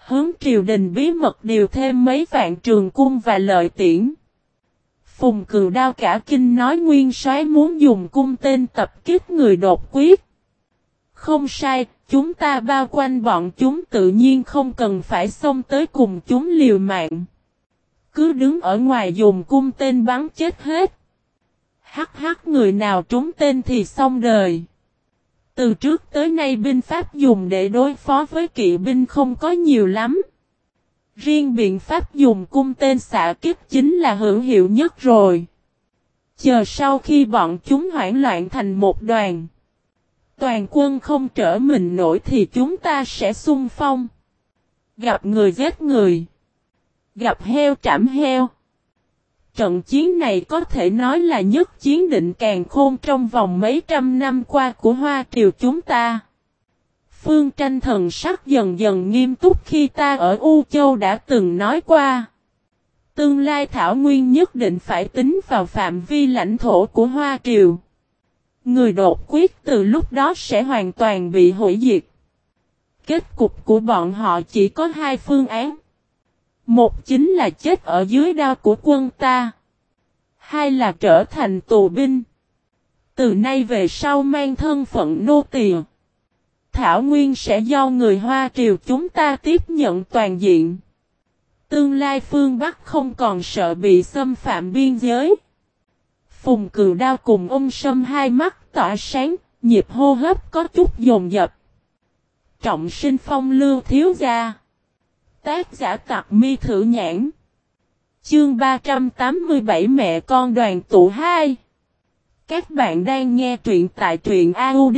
hướng triều đình bí mật điều thêm mấy vạn trường cung và lợi tiễn. Phùng Cừu Đao cả kinh nói nguyên soái muốn dùng cung tên tập kích người đột quyết. Không sai, chúng ta bao quanh bọn chúng tự nhiên không cần phải xông tới cùng chúng liều mạng. Cứ đứng ở ngoài dùng cung tên bắn chết hết. Hắc hắc, người nào trúng tên thì xong đời. Từ trước tới nay binh pháp dùng để đối phó với kỵ binh không có nhiều lắm. Riêng biện pháp dùng cung tên xạ kích chính là hữu hiệu nhất rồi. Chờ sau khi bọn chúng hoảng loạn thành một đoàn, toàn quân không trở mình nổi thì chúng ta sẽ xung phong. Gặp người giết người, gặp heo trảm heo. Trận chiến này có thể nói là nhất chiến định càn khôn trong vòng mấy trăm năm qua của Hoa Triều chúng ta. Phương Tranh thần sắc dần dần nghiêm túc khi ta ở U Châu đã từng nói qua. Tương lai Thảo Nguyên nhất định phải tính vào phạm vi lãnh thổ của Hoa Triều. Người đột quyết từ lúc đó sẽ hoàn toàn bị hủy diệt. Kết cục của bọn họ chỉ có hai phương án. Một chính là chết ở dưới đao của quân ta. Hai là trở thành tù binh. Từ nay về sau mang thân phận nô tỳ. Thảo Nguyên sẽ do người Hoa Triều chúng ta tiếp nhận toàn diện. Tương lai phương Bắc không còn sợ bị xâm phạm biên giới. Phùng Cừu Đao cùng ông Sâm hai mắt tỏa sáng, nhịp hô hấp có chút dồn dập. Trọng Sinh phong lưu thiếu gia. Tác giả Tặc Mi Thử Nhãn. Chương 387 mẹ con đoàn tụ 2. Các bạn đang nghe truyện tại truyện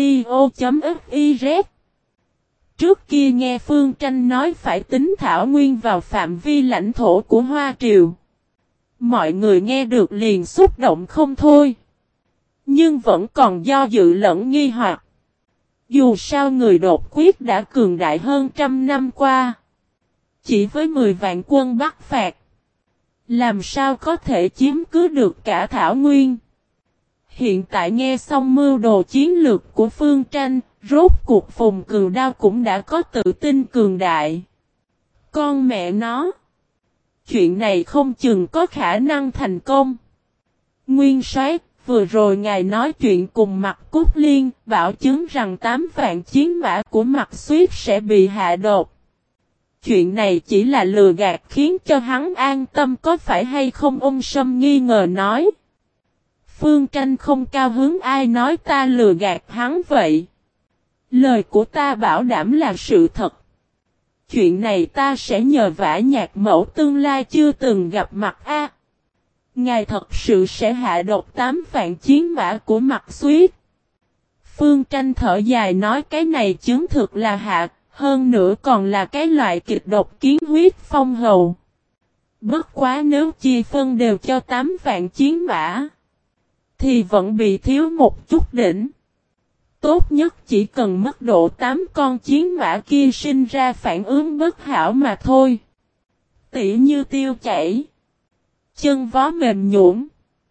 audio.fiz. Trước kia nghe Phương Tranh nói phải tính Thảo Nguyên vào phạm vi lãnh thổ của Hoa Triều. Mọi người nghe được liền xúc động không thôi. Nhưng vẫn còn do dự lẫn nghi hoặc. Dù sao người đột quyết đã cường đại hơn trăm năm qua. Chỉ với 10 vạn quân Bắc phạt. Làm sao có thể chiếm cứ được cả Thảo Nguyên. Hiện tại nghe xong mưu đồ chiến lược của Phương Tranh, rốt cuộc Phùng Cừu Đao cũng đã có tự tin cường đại. Con mẹ nó. Chuyện này không chừng có khả năng thành công. Nguyên soái, vừa rồi ngài nói chuyện cùng Mạc Cốt Liên, bảo chứng rằng 8 vạn chiến mã của Mạc Xuyết sẽ bị hạ độc. Chuyện này chỉ là lừa gạt khiến cho hắn an tâm có phải hay không, ông Sâm nghi ngờ nói. Phương Tranh không cao hứng, ai nói ta lừa gạt hắn vậy. Lời của ta bảo đảm là sự thật. Chuyện này ta sẽ nhờ vả Nhạc mẫu tương lai chưa từng gặp mặt a. Ngài thật sự sẽ hạ độc 8 vạn chiến mã của Mạc Xuyết. Phương Tranh thở dài nói cái này chứng thực là hạ, hơn nữa còn là cái loại kịch độc kiến huyết phong hầu. Bất quá nếu chia phân đều cho 8 vạn chiến mã, thì vẫn bị thiếu một chút đỉnh. Tốt nhất chỉ cần mức độ 8 con chiến mã kia sinh ra phản ứng bất hảo mà thôi. Tỉ như tiêu chảy, chân vó mềm nhũn,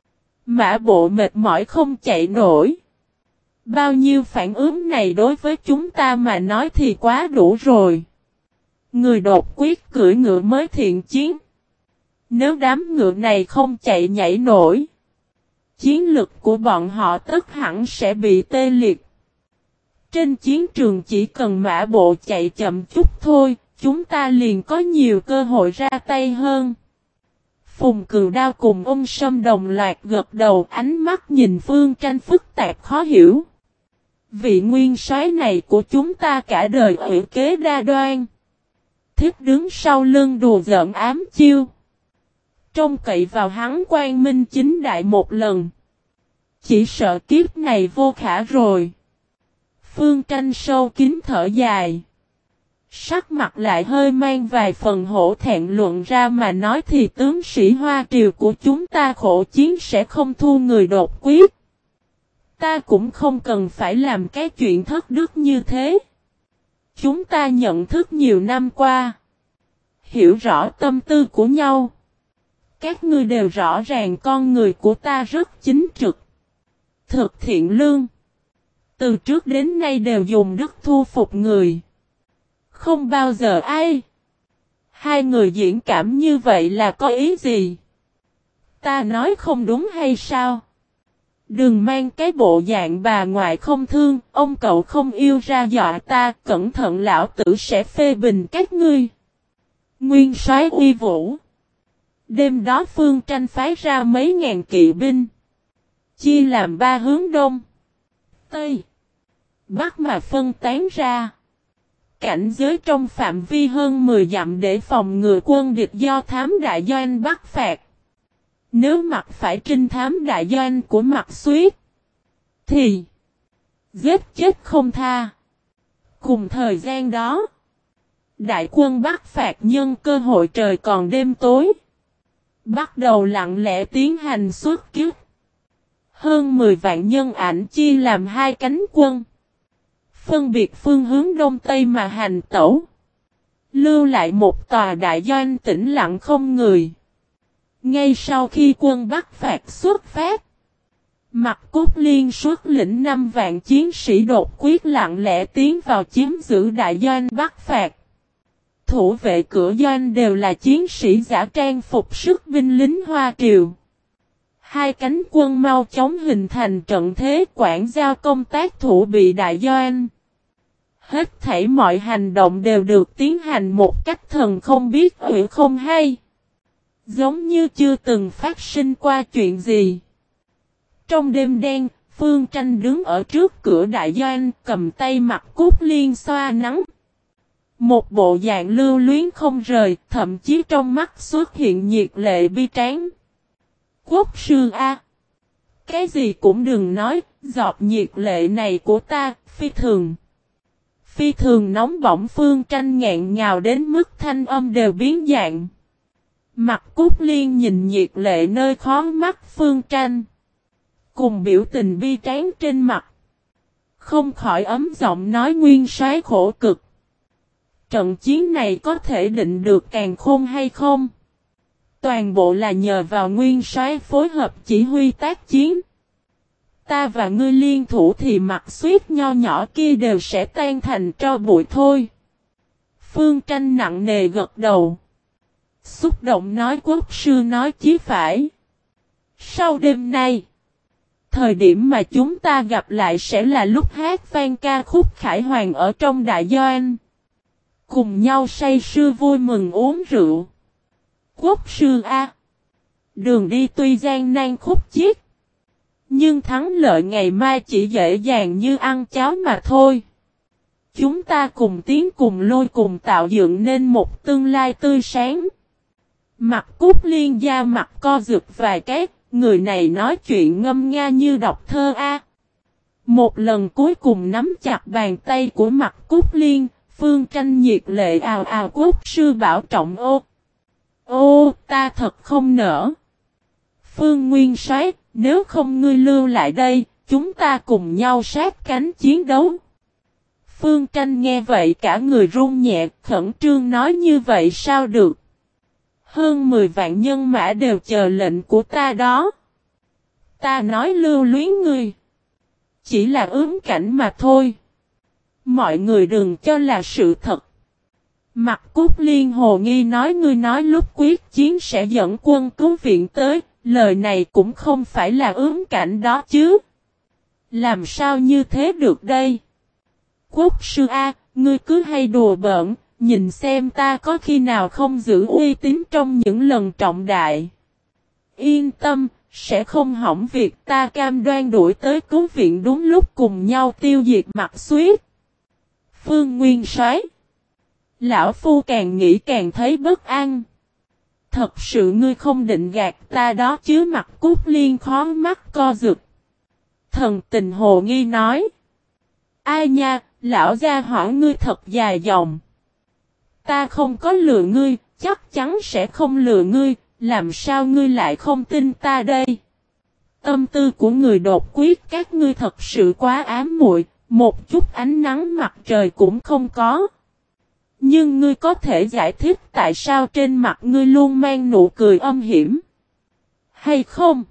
mã bộ mệt mỏi không chạy nổi. Bao nhiêu phản ứng này đối với chúng ta mà nói thì quá đủ rồi. Người đột quyết cưỡi ngựa mới thiện chiến. Nếu đám ngựa này không chạy nhảy nổi, chiến lực của bọn họ tất hẳn sẽ bị tê liệt. Trên chiến trường chỉ cần mã bộ chạy chậm chút thôi, chúng ta liền có nhiều cơ hội ra tay hơn. Phùng Cừu Đao cùng ông Sâm đồng loạt gật đầu, ánh mắt nhìn Phương Tranh phức tạp khó hiểu. Vị nguyên soái này của chúng ta cả đời ủy kế đa đoan. Thích đứng sau lưng đùa giỡn ám chiêu. Trông cậy vào hắn quang minh chính đại một lần. Chỉ sợ kiếp này vô khả rồi. Phương Tranh sâu kín thở dài. Sắc mặt lại hơi mang vài phần hổ thẹn, luận ra mà nói thì tướng sĩ Hoa Triều của chúng ta khổ chiến sẽ không thu người đột quyết. Ta cũng không cần phải làm cái chuyện thất đức như thế. Chúng ta nhận thức nhiều năm qua. Hiểu rõ tâm tư của nhau. Các ngươi đều rõ ràng con người của ta rất chính trực. Thực thiện lương. Từ trước đến nay đều dùng đức thu phục người. Không bao giờ ai Hai người diễn cảm như vậy là có ý gì? Ta nói không đúng hay sao? Đừng mang cái bộ dạng bà ngoại không thương, ông cậu không yêu ra dọa ta, cẩn thận lão tử sẽ phê bình các ngươi. Nguyên soái uy vũ. Đêm đó Phương Tranh phái ra mấy ngàn kỵ binh, chia làm ba hướng đông, tây, bắc mà phân tán ra. Cảnh giới trong phạm vi hơn 10 dặm để phòng ngừa quân địch do thám đại doanh bắt phạt. Nếu mặc phải trinh thám đại doanh của Mạc Xuyết, thì giết chết không tha. Cùng thời gian đó, đại quân bắt phạt nhân cơ hội trời còn đêm tối, bắt đầu lặng lẽ tiến hành xuất kích. Hơn 10 vạn nhân ảnh chia làm hai cánh quân, phân biệt phương hướng đông tây mà hành tẩu. Lưu lại một tòa đại doanh tĩnh lặng không người. Ngay sau khi quân Bắc phạt xuất phát, Mạc Cốt Liên xuất lĩnh 5 vạn chiến sĩ đột quyết lặng lẽ tiến vào chiếm giữ đại doanh Bắc phạt. Thủ vệ cửa doanh đều là chiến sĩ giả trang phục sức binh lính Hoa Triều. Hai cánh quân mau chóng hình thành trận thế quản giao công tác thủ bị đại doanh. Hết thảy mọi hành động đều được tiến hành một cách thần không biết quỷ không hay. Giống như chưa từng phát sinh qua chuyện gì. Trong đêm đen, Phương Tranh đứng ở trước cửa đại doanh, cầm tay Mạc Cốt Liên xoa nắng. Một bộ dạng lưu luyến không rời, thậm chí trong mắt xuất hiện nhiệt lệ bi tráng. Quốc sư A. Cái gì cũng đừng nói, giọt nhiệt lệ này của ta, phi thường. Phi thường nóng bỏng. Phương Tranh nghẹn ngào đến mức thanh âm đều biến dạng. Mạc Cốt Liên nhìn nhiệt lệ nơi khóe mắt Phương Tranh, cùng biểu tình bi tráng trên mặt, không khỏi ấm giọng nói: Nguyên soái khổ cực. Trận chiến này có thể định được càn khôn hay không? Toàn bộ là nhờ vào Nguyên soái phối hợp chỉ huy tác chiến. Ta và ngươi liên thủ thì Mạc Xuyết nho nhỏ kia đều sẽ tan thành tro bụi thôi. Phương Tranh nặng nề gật đầu, xúc động nói: Quốc sư nói chí phải. Sau đêm nay, thời điểm mà chúng ta gặp lại sẽ là lúc hát vang ca khúc khải hoàn ở trong đại doanh, cùng nhau say sưa vui mừng uống rượu. Quốc sư A. Đường đi tuy gian nan khúc chiết, nhưng thắng lợi ngày mai chỉ dễ dàng như ăn cháo mà thôi. Chúng ta cùng tiến cùng lôi cùng tạo dựng nên một tương lai tươi sáng. Mạc Cốt Liên da mặt co rụt vài cái, người này nói chuyện ngâm nga như đọc thơ A. Một lần cuối cùng nắm chặt bàn tay của Mạc Cốt Liên, Phương Tranh nhiệt lệ ào ào: Quốc sư bảo trọng ô. Ô, ta thật không nỡ. Phương Nguyên soái, nếu không ngươi lưu lại đây, chúng ta cùng nhau sát cánh chiến đấu. Phương Tranh nghe vậy cả người run nhẹ, khẩn trương nói: Như vậy sao được? Hơn 10 vạn nhân mã đều chờ lệnh của ta đó. Ta nói lưu luyến ngươi, chỉ là ướm cảnh mà thôi. Mọi người đừng cho là sự thật. Mạc Cốt Liên hồ nghi nói: Ngươi nói lúc quyết chiến sẽ dẫn quân cứu viện tới, lời này cũng không phải là ướm cảnh đó chứ. Làm sao như thế được đây? Quốc sư A, ngươi cứ hay đùa bỡn, nhìn xem ta có khi nào không giữ uy tín trong những lần trọng đại. Yên tâm, sẽ không hỏng việc, ta cam đoan đuổi tới cứu viện đúng lúc, cùng nhau tiêu diệt Mạc Xuyết. Phương Nguyên soái, lão phu càng nghĩ càng thấy bất an. Thật sự ngươi không định gạt ta đó chứ? Mạc Cốt Liên khó mắt co rụt, thần tình hồ nghi nói: Ai nha, lão gia hỏa ngươi thật dài dòng. Ta không có lừa ngươi, chắc chắn sẽ không lừa ngươi, làm sao ngươi lại không tin ta đây? Tâm tư của người đột quyết các ngươi thật sự quá ám muội, một chút ánh nắng mặt trời cũng không có. Nhưng ngươi có thể giải thích tại sao trên mặt ngươi luôn mang nụ cười âm hiểm, hay không?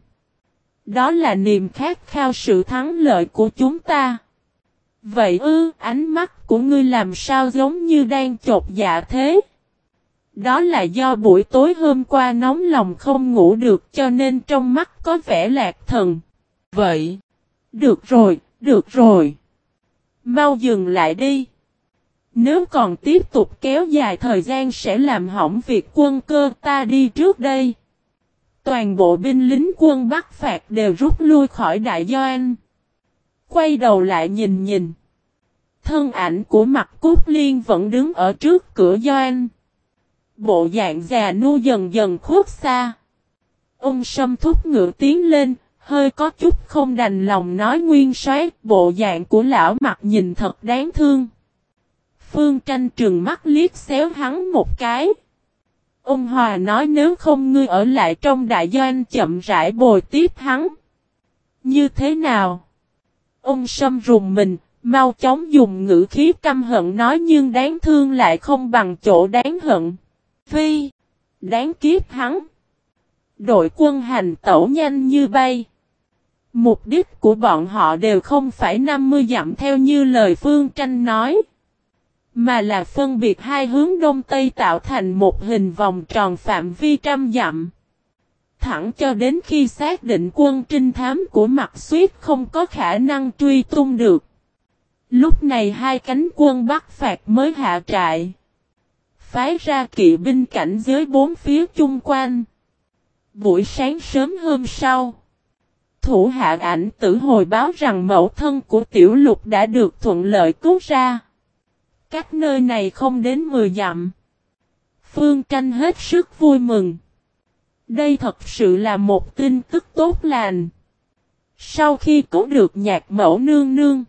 Đó là niềm khát khao sự thắng lợi của chúng ta. Vậy ư? Ánh mắt của ngươi làm sao giống như đang chột dạ thế? Đó là do buổi tối hôm qua nóng lòng không ngủ được cho nên trong mắt có vẻ lạc thần. Vậy. Được rồi. Mau dừng lại đi. Nếu còn tiếp tục kéo dài thời gian sẽ làm hỏng việc quân cơ, ta đi trước đây. Toàn bộ binh lính quân Bắc phạt đều rút lui khỏi đại doanh. Quay đầu lại nhìn. Thân ảnh của Mạc Cốt Liên vẫn đứng ở trước cửa doanh. Bộ dạng già nua dần dần khuất xa. Ông Sâm thúc ngựa tiến lên, hơi có chút không đành lòng nói: Nguyên soái, bộ dạng của lão Mạc nhìn thật đáng thương. Phương Tranh trừng mắt liếc xéo hắn một cái. Ông Hòa nói: nếu không ngươi ở lại trong đại doanh chậm rãi bồi tiếp hắn. Như thế nào? Ông Sâm rùng mình, mau chóng dùng ngữ khí căm hận nói: nhưng đáng thương lại không bằng chỗ đáng hận. Phi, đáng kiếp hắn. Đội quân hành tẩu nhanh như bay. Mục đích của bọn họ đều không phải 50 dặm theo như lời Phương Tranh nói, mà là phân biệt hai hướng đông tây tạo thành một hình vòng tròn phạm vi 100 dặm. Thẳng cho đến khi xác định quân trinh thám của Mạc Xuyết không có khả năng truy tung được. Lúc này hai cánh quân Bắc phạt mới hạ trại. Phái ra kỵ binh cảnh giới bốn phía chung quanh. Buổi sáng sớm hôm sau, thủ hạ Ảnh Tử hồi báo rằng mẫu thân của Tiểu Lục đã được thuận lợi cứu ra. Cách nơi này không đến 10 dặm. Phương Tranh hết sức vui mừng. Đây thật sự là một tin tức tốt lành. Sau khi cứu được Nhạc Mẫu nương nương,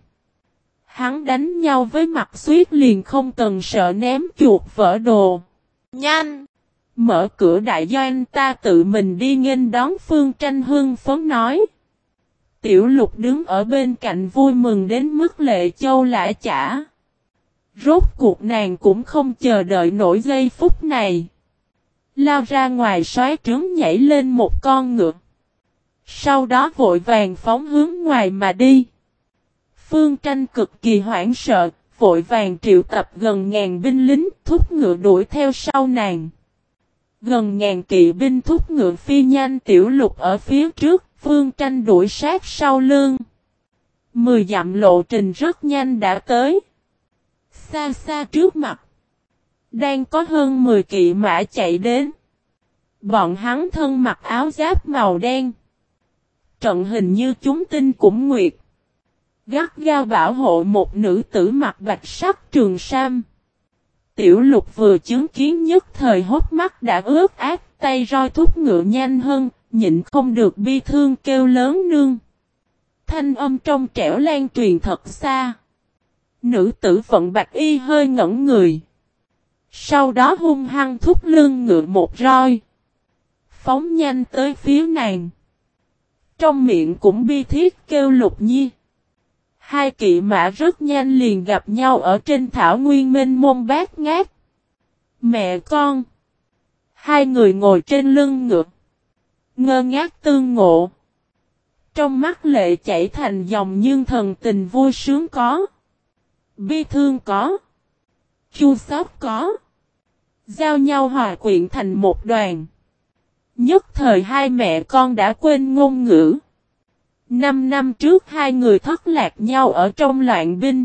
hắn đánh nhau với Mạc Xuyết liền không cần sợ ném chuột vỡ đồ. Nhanh! Mở cửa đại doanh, ta tự mình đi nghênh đón. Phương Tranh hưng phấn nói. Tiểu Lục đứng ở bên cạnh vui mừng đến mức lệ châu lã chả. Rốt cuộc nàng cũng không chờ đợi nổi giây phút này. Lao ra ngoài xoáy trướng nhảy lên một con ngựa. Sau đó vội vàng phóng hướng ngoài mà đi. Phương Tranh cực kỳ hoảng sợ, vội vàng triệu tập gần ngàn binh lính thúc ngựa đuổi theo sau nàng. Gần ngàn kỵ binh thúc ngựa phi nhanh, Tiểu Lục ở phía trước, Phương Tranh đuổi sát sau lưng. 10 dặm lộ trình rất nhanh đã tới. Xa xa trước mặt, đang có hơn 10 kỵ mã chạy đến. Bọn hắn thân mặc áo giáp màu đen, trận hình như chúng tinh cũng nguyệt, gắt gao bảo hộ một nữ tử mặc bạch sắc trường sam. Tiểu Lục vừa chứng kiến nhất thời hốc mắt đã ướt át, tay roi thúc ngựa nhanh hơn, nhịn không được bi thương kêu lớn: nương. Thanh âm trong trẻo lan truyền thật xa. Nữ tử vận bạch y hơi ngẩn người. Sau đó hung hăng thúc lưng ngựa một roi, phóng nhanh tới phía nàng. Trong miệng cũng bi thiết kêu Lục Nhi. Hai kỵ mã rất nhanh liền gặp nhau ở trên thảo nguyên mênh mông bát ngát. Mẹ con. Hai người ngồi trên lưng ngựa, ngơ ngác tương ngộ. Trong mắt lệ chảy thành dòng nhưng thần tình vui sướng có, bi thương có, chua xót có, giao nhau hòa quyện thành một đoàn. Nhất thời hai mẹ con đã quên ngôn ngữ. 5 năm trước hai người thất lạc nhau ở trong loạn binh.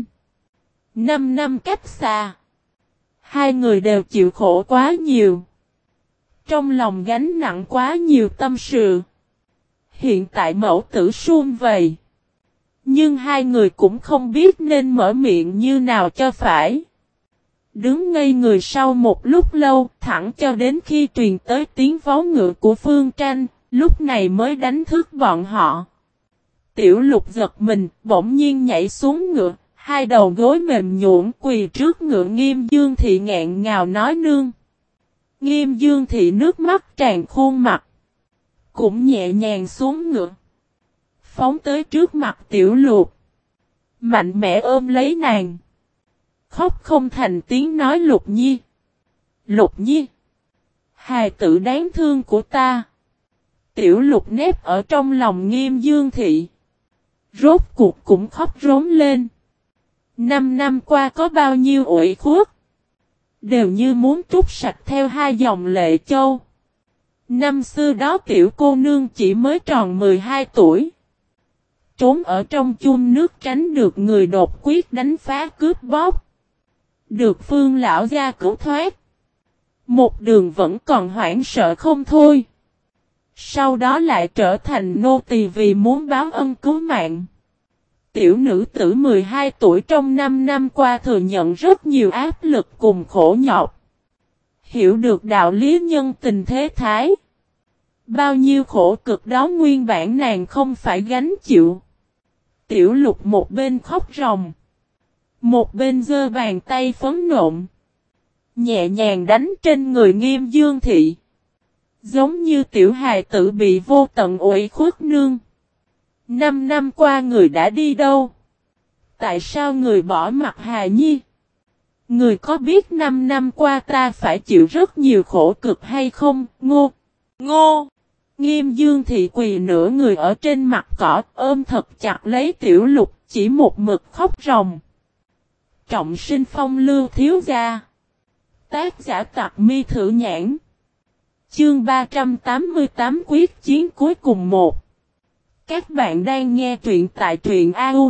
5 năm cách xa, hai người đều chịu khổ quá nhiều. Trong lòng gánh nặng quá nhiều tâm sự. Hiện tại mẫu tử sum vầy, nhưng hai người cũng không biết nên mở miệng như nào cho phải. Đứng ngây người sau một lúc lâu, thẳng cho đến khi truyền tới tiếng vó ngựa của Phương Tranh, lúc này mới đánh thức bọn họ. Tiểu Lục giật mình, bỗng nhiên nhảy xuống ngựa, hai đầu gối mềm nhũn quỳ trước ngựa. Nghiêm Dương Thị nghẹn ngào nói: nương. Nghiêm Dương Thị nước mắt tràn khuôn mặt, cũng nhẹ nhàng xuống ngựa, phóng tới trước mặt Tiểu Lục, mạnh mẽ ôm lấy nàng, khóc không thành tiếng nói: Lục Nhi, Lục Nhi, hài tử đáng thương của ta. Tiểu Lục nép ở trong lòng Nghiêm Dương Thị, rốt cuộc cũng khóc rống lên. 5 năm qua có bao nhiêu uể khuất, đều như muốn trút sạch theo hai dòng lệ châu. Năm xưa đó tiểu cô nương chỉ mới tròn 12 tuổi. Trốn ở trong chum nước tránh được người đột quyết đánh phá cướp bóc. Được Phương lão gia cứu thoát. Một đường vẫn còn hoảng sợ không thôi. Sau đó lại trở thành nô tỳ vì muốn báo ân cứu mạng. Tiểu nữ tử 12 tuổi trong 5 năm qua thừa nhận rất nhiều áp lực cùng khổ nhọc. Hiểu được đạo lý nhân tình thế thái. Bao nhiêu khổ cực đó nguyên bản nàng không phải gánh chịu. Tiểu Lục một bên khóc ròng. Một bên giơ bàn tay phấn nộn. Nhẹ nhàng đánh trên người Nghiêm Dương Thị. Giống như tiểu hài tử bị vô tận ủy khuất nương. 5 năm qua người đã đi đâu? Tại sao người bỏ mặt Hà Nhi? Người có biết 5 năm qua ta phải chịu rất nhiều khổ cực hay không? Ngô! Ngô! Nghiêm Dương Thị quỳ nửa người ở trên mặt cỏ ôm thật chặt lấy Tiểu Lục chỉ một mực khóc ròng. Trọng Sinh Phong Lưu thiếu gia. Tác giả Tặc Mi Thử Nhãn. Chương 388 quyết chiến cuối cùng 1. Các bạn đang nghe truyện tại truyện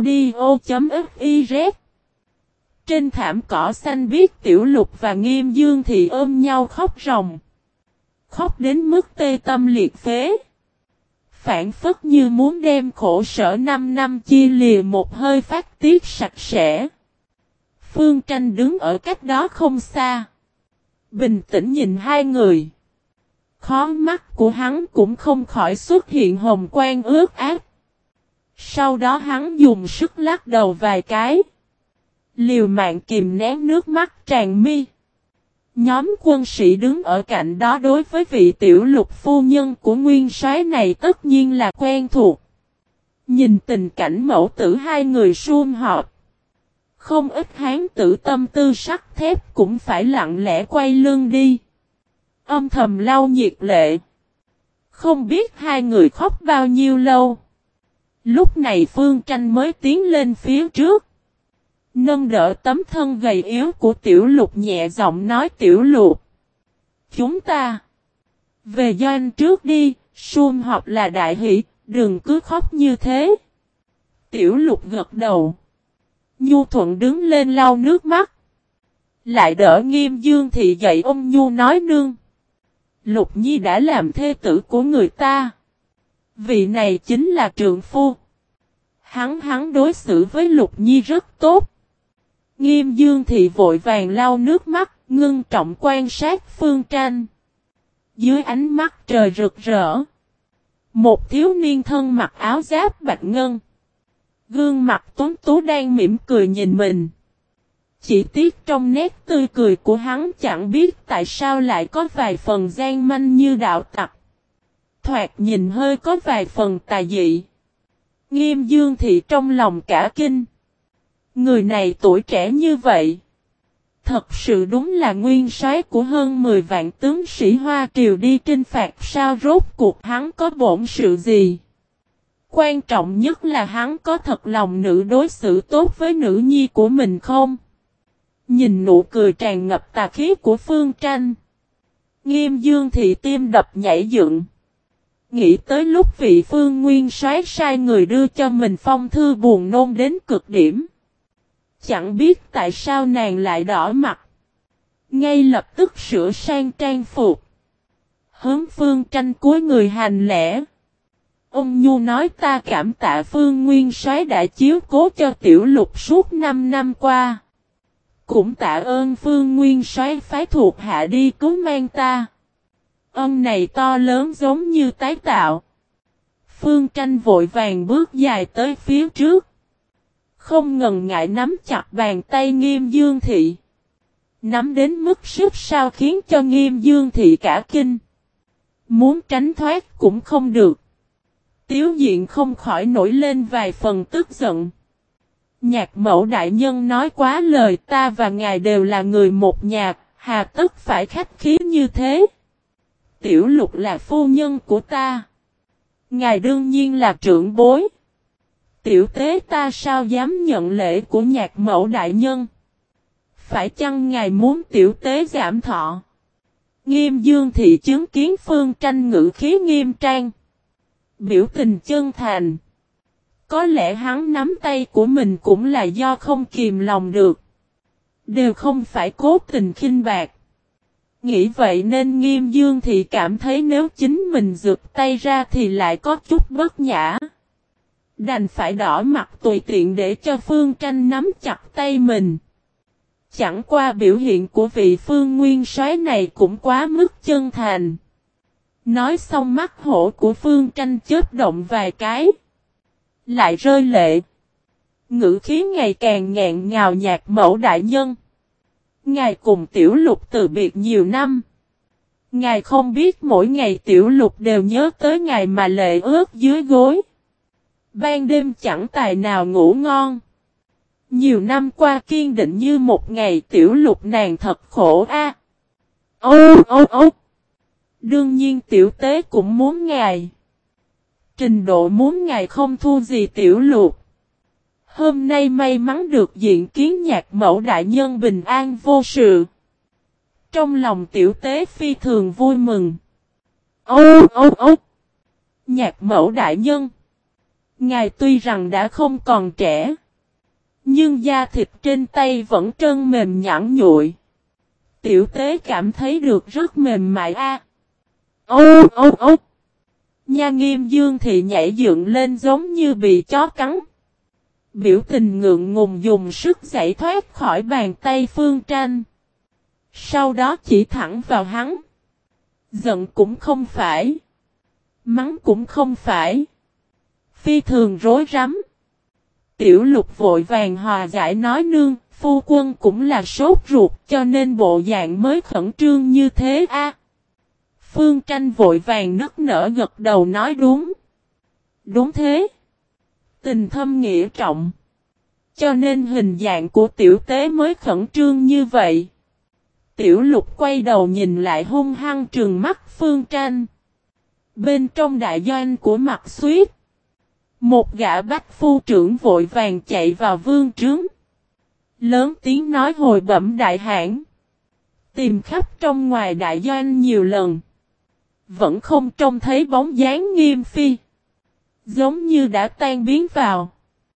audio.fiz. Trên thảm cỏ xanh biếc Tiểu Lục và Nghiêm Dương Thị ôm nhau khóc ròng. Khóc đến mức tê tâm liệt phế. Phản phất như muốn đem khổ sở 5 năm chia lìa một hơi phát tiết sạch sẽ. Phương Tranh đứng ở cách đó không xa. Bình tĩnh nhìn hai người. Khóe mắt của hắn cũng không khỏi xuất hiện hồng quang ướt át. Sau đó hắn dùng sức lắc đầu vài cái. Liều mạng kìm nén nước mắt tràn mi. Nhóm quân sĩ đứng ở cạnh đó đối với vị Tiểu Lục phu nhân của nguyên soái này tất nhiên là quen thuộc. Nhìn tình cảnh mẫu tử hai người sum họp. Không ít hán tử tâm tư sắt thép cũng phải lặng lẽ quay lưng đi. Âm thầm lau nhiệt lệ. Không biết hai người khóc bao nhiêu lâu. Lúc này Phương Tranh mới tiến lên phía trước. Nâng đỡ tấm thân gầy yếu của Tiểu Lục nhẹ giọng nói Tiểu Lục. Chúng ta. Về doanh trước đi, sum họp là đại hỷ, đừng cứ khóc như thế. Tiểu Lục gật đầu. Nhu thuận đứng lên lau nước mắt. Lại đỡ Nghiêm Dương Thị dậy ôm Nhu nói nương. Lục Nhi đã làm thê tử của người ta. Vị này chính là trượng phu. Hắn đối xử với Lục Nhi rất tốt. Nghiêm Dương Thị vội vàng lau nước mắt, ngưng trọng quan sát Phương Tranh. Dưới ánh mắt trời rực rỡ. Một thiếu niên thân mặc áo giáp bạch ngân. Gương mặt tuấn tú đang mỉm cười nhìn mình. Chỉ tiếc trong nét tươi cười của hắn chẳng biết tại sao lại có vài phần gian manh như đạo tặc. Thoạt nhìn hơi có vài phần tà dị. Nghiêm Dương Thị trong lòng cả kinh. Người này tuổi trẻ như vậy. Thật sự đúng là nguyên soái của hơn 10 vạn tướng sĩ Hoa Triều đi trinh phạt sao rốt cuộc hắn có bổn sự gì. Quan trọng nhất là hắn có thật lòng nữ đối xử tốt với nữ nhi của mình không? Nhìn nụ cười tràn ngập tà khí của Phương Tranh. Nghiêm Dương Thị tim đập nhảy dựng. Nghĩ tới lúc vị Phương nguyên soái sai người đưa cho mình phong thư buồn nôn đến cực điểm. Chẳng biết tại sao nàng lại đỏ mặt. Ngay lập tức sửa sang trang phục. Hướng Phương Tranh cúi người hành lễ. Ông Nhu nói ta cảm tạ Phương nguyên soái đã chiếu cố cho Tiểu Lục suốt 5 năm qua. Cũng tạ ơn Phương nguyên soái phái thuộc hạ đi cứu mang ta. Ân này to lớn giống như tái tạo. Phương Tranh vội vàng bước dài tới phía trước. Không ngần ngại nắm chặt bàn tay Nghiêm Dương Thị. Nắm đến mức sức sao khiến cho Nghiêm Dương Thị cả kinh. Muốn tránh thoát cũng không được. Tiếu diện không khỏi nổi lên vài phần tức giận. Nhạc mẫu đại nhân nói quá lời, ta và ngài đều là người một nhà, hà tất phải khách khí như thế. Tiểu Lục là phu nhân của ta. Ngài đương nhiên là trưởng bối. Tiểu tế ta sao dám nhận lễ của nhạc mẫu đại nhân. Phải chăng ngài muốn tiểu tế giảm thọ? Nghiêm Dương Thị chứng kiến Phương Tranh ngữ khí nghiêm trang. Biểu tình chân thành. Có lẽ hắn nắm tay của mình cũng là do không kìm lòng được. Đều không phải cố tình khinh bạc. Nghĩ vậy nên Nghiêm Dương Thị cảm thấy nếu chính mình giựt tay ra thì lại có chút bất nhã. Đành phải đỏ mặt tùy tiện để cho Phương Tranh nắm chặt tay mình. Chẳng qua biểu hiện của vị Phương Nguyên Soái này cũng quá mức chân thành. Nói xong mắt hổ của Phương Tranh chớp động vài cái. Lại rơi lệ. Ngữ khí ngày càng nghẹn ngào nhạt mẫu đại nhân. Ngài cùng Tiểu Lục từ biệt nhiều năm. Ngài không biết mỗi ngày Tiểu Lục đều nhớ tới ngài mà lệ ướt dưới gối. Ban đêm chẳng tài nào ngủ ngon. Nhiều năm qua kiên định như một ngày Tiểu Lục nàng thật khổ a. Đương nhiên tiểu tế cũng muốn ngài. Trình độ muốn ngài không thua gì Tiểu Lục. Hôm nay may mắn được diện kiến nhạc mẫu đại nhân bình an vô sự. Trong lòng tiểu tế phi thường vui mừng. Nhạc mẫu đại nhân. Ngài tuy rằng đã không còn trẻ. Nhưng da thịt trên tay vẫn trơn mềm nhẵn nhụi. Tiểu tế cảm thấy được rất mềm mại a. Nha Nghiêm Dương Thị nhảy dựng lên giống như bị chó cắn. Biểu tình ngượng ngùng dùng sức giải thoát khỏi bàn tay Phương Tranh. Sau đó chỉ thẳng vào hắn. Giận cũng không phải. Mắng cũng không phải. Phi thường rối rắm. Tiểu Lục vội vàng hòa giải nói nương, phu quân cũng là sốt ruột cho nên bộ dạng mới khẩn trương như thế a. Phương Tranh vội vàng nức nở gật đầu nói đúng. Đúng thế. Tình thâm nghĩa trọng. Cho nên hình dạng của tiểu tế mới khẩn trương như vậy. Tiểu Lục quay đầu nhìn lại hung hăng trừng mắt Phương Tranh. Bên trong đại doanh của Mạc Xuyết. Một gã bách phu trưởng vội vàng chạy vào vương trướng. Lớn tiếng nói hồi bẩm đại hãn. Tìm khắp trong ngoài đại doanh nhiều lần. Vẫn không trông thấy bóng dáng Nghiêm phi. Giống như đã tan biến vào.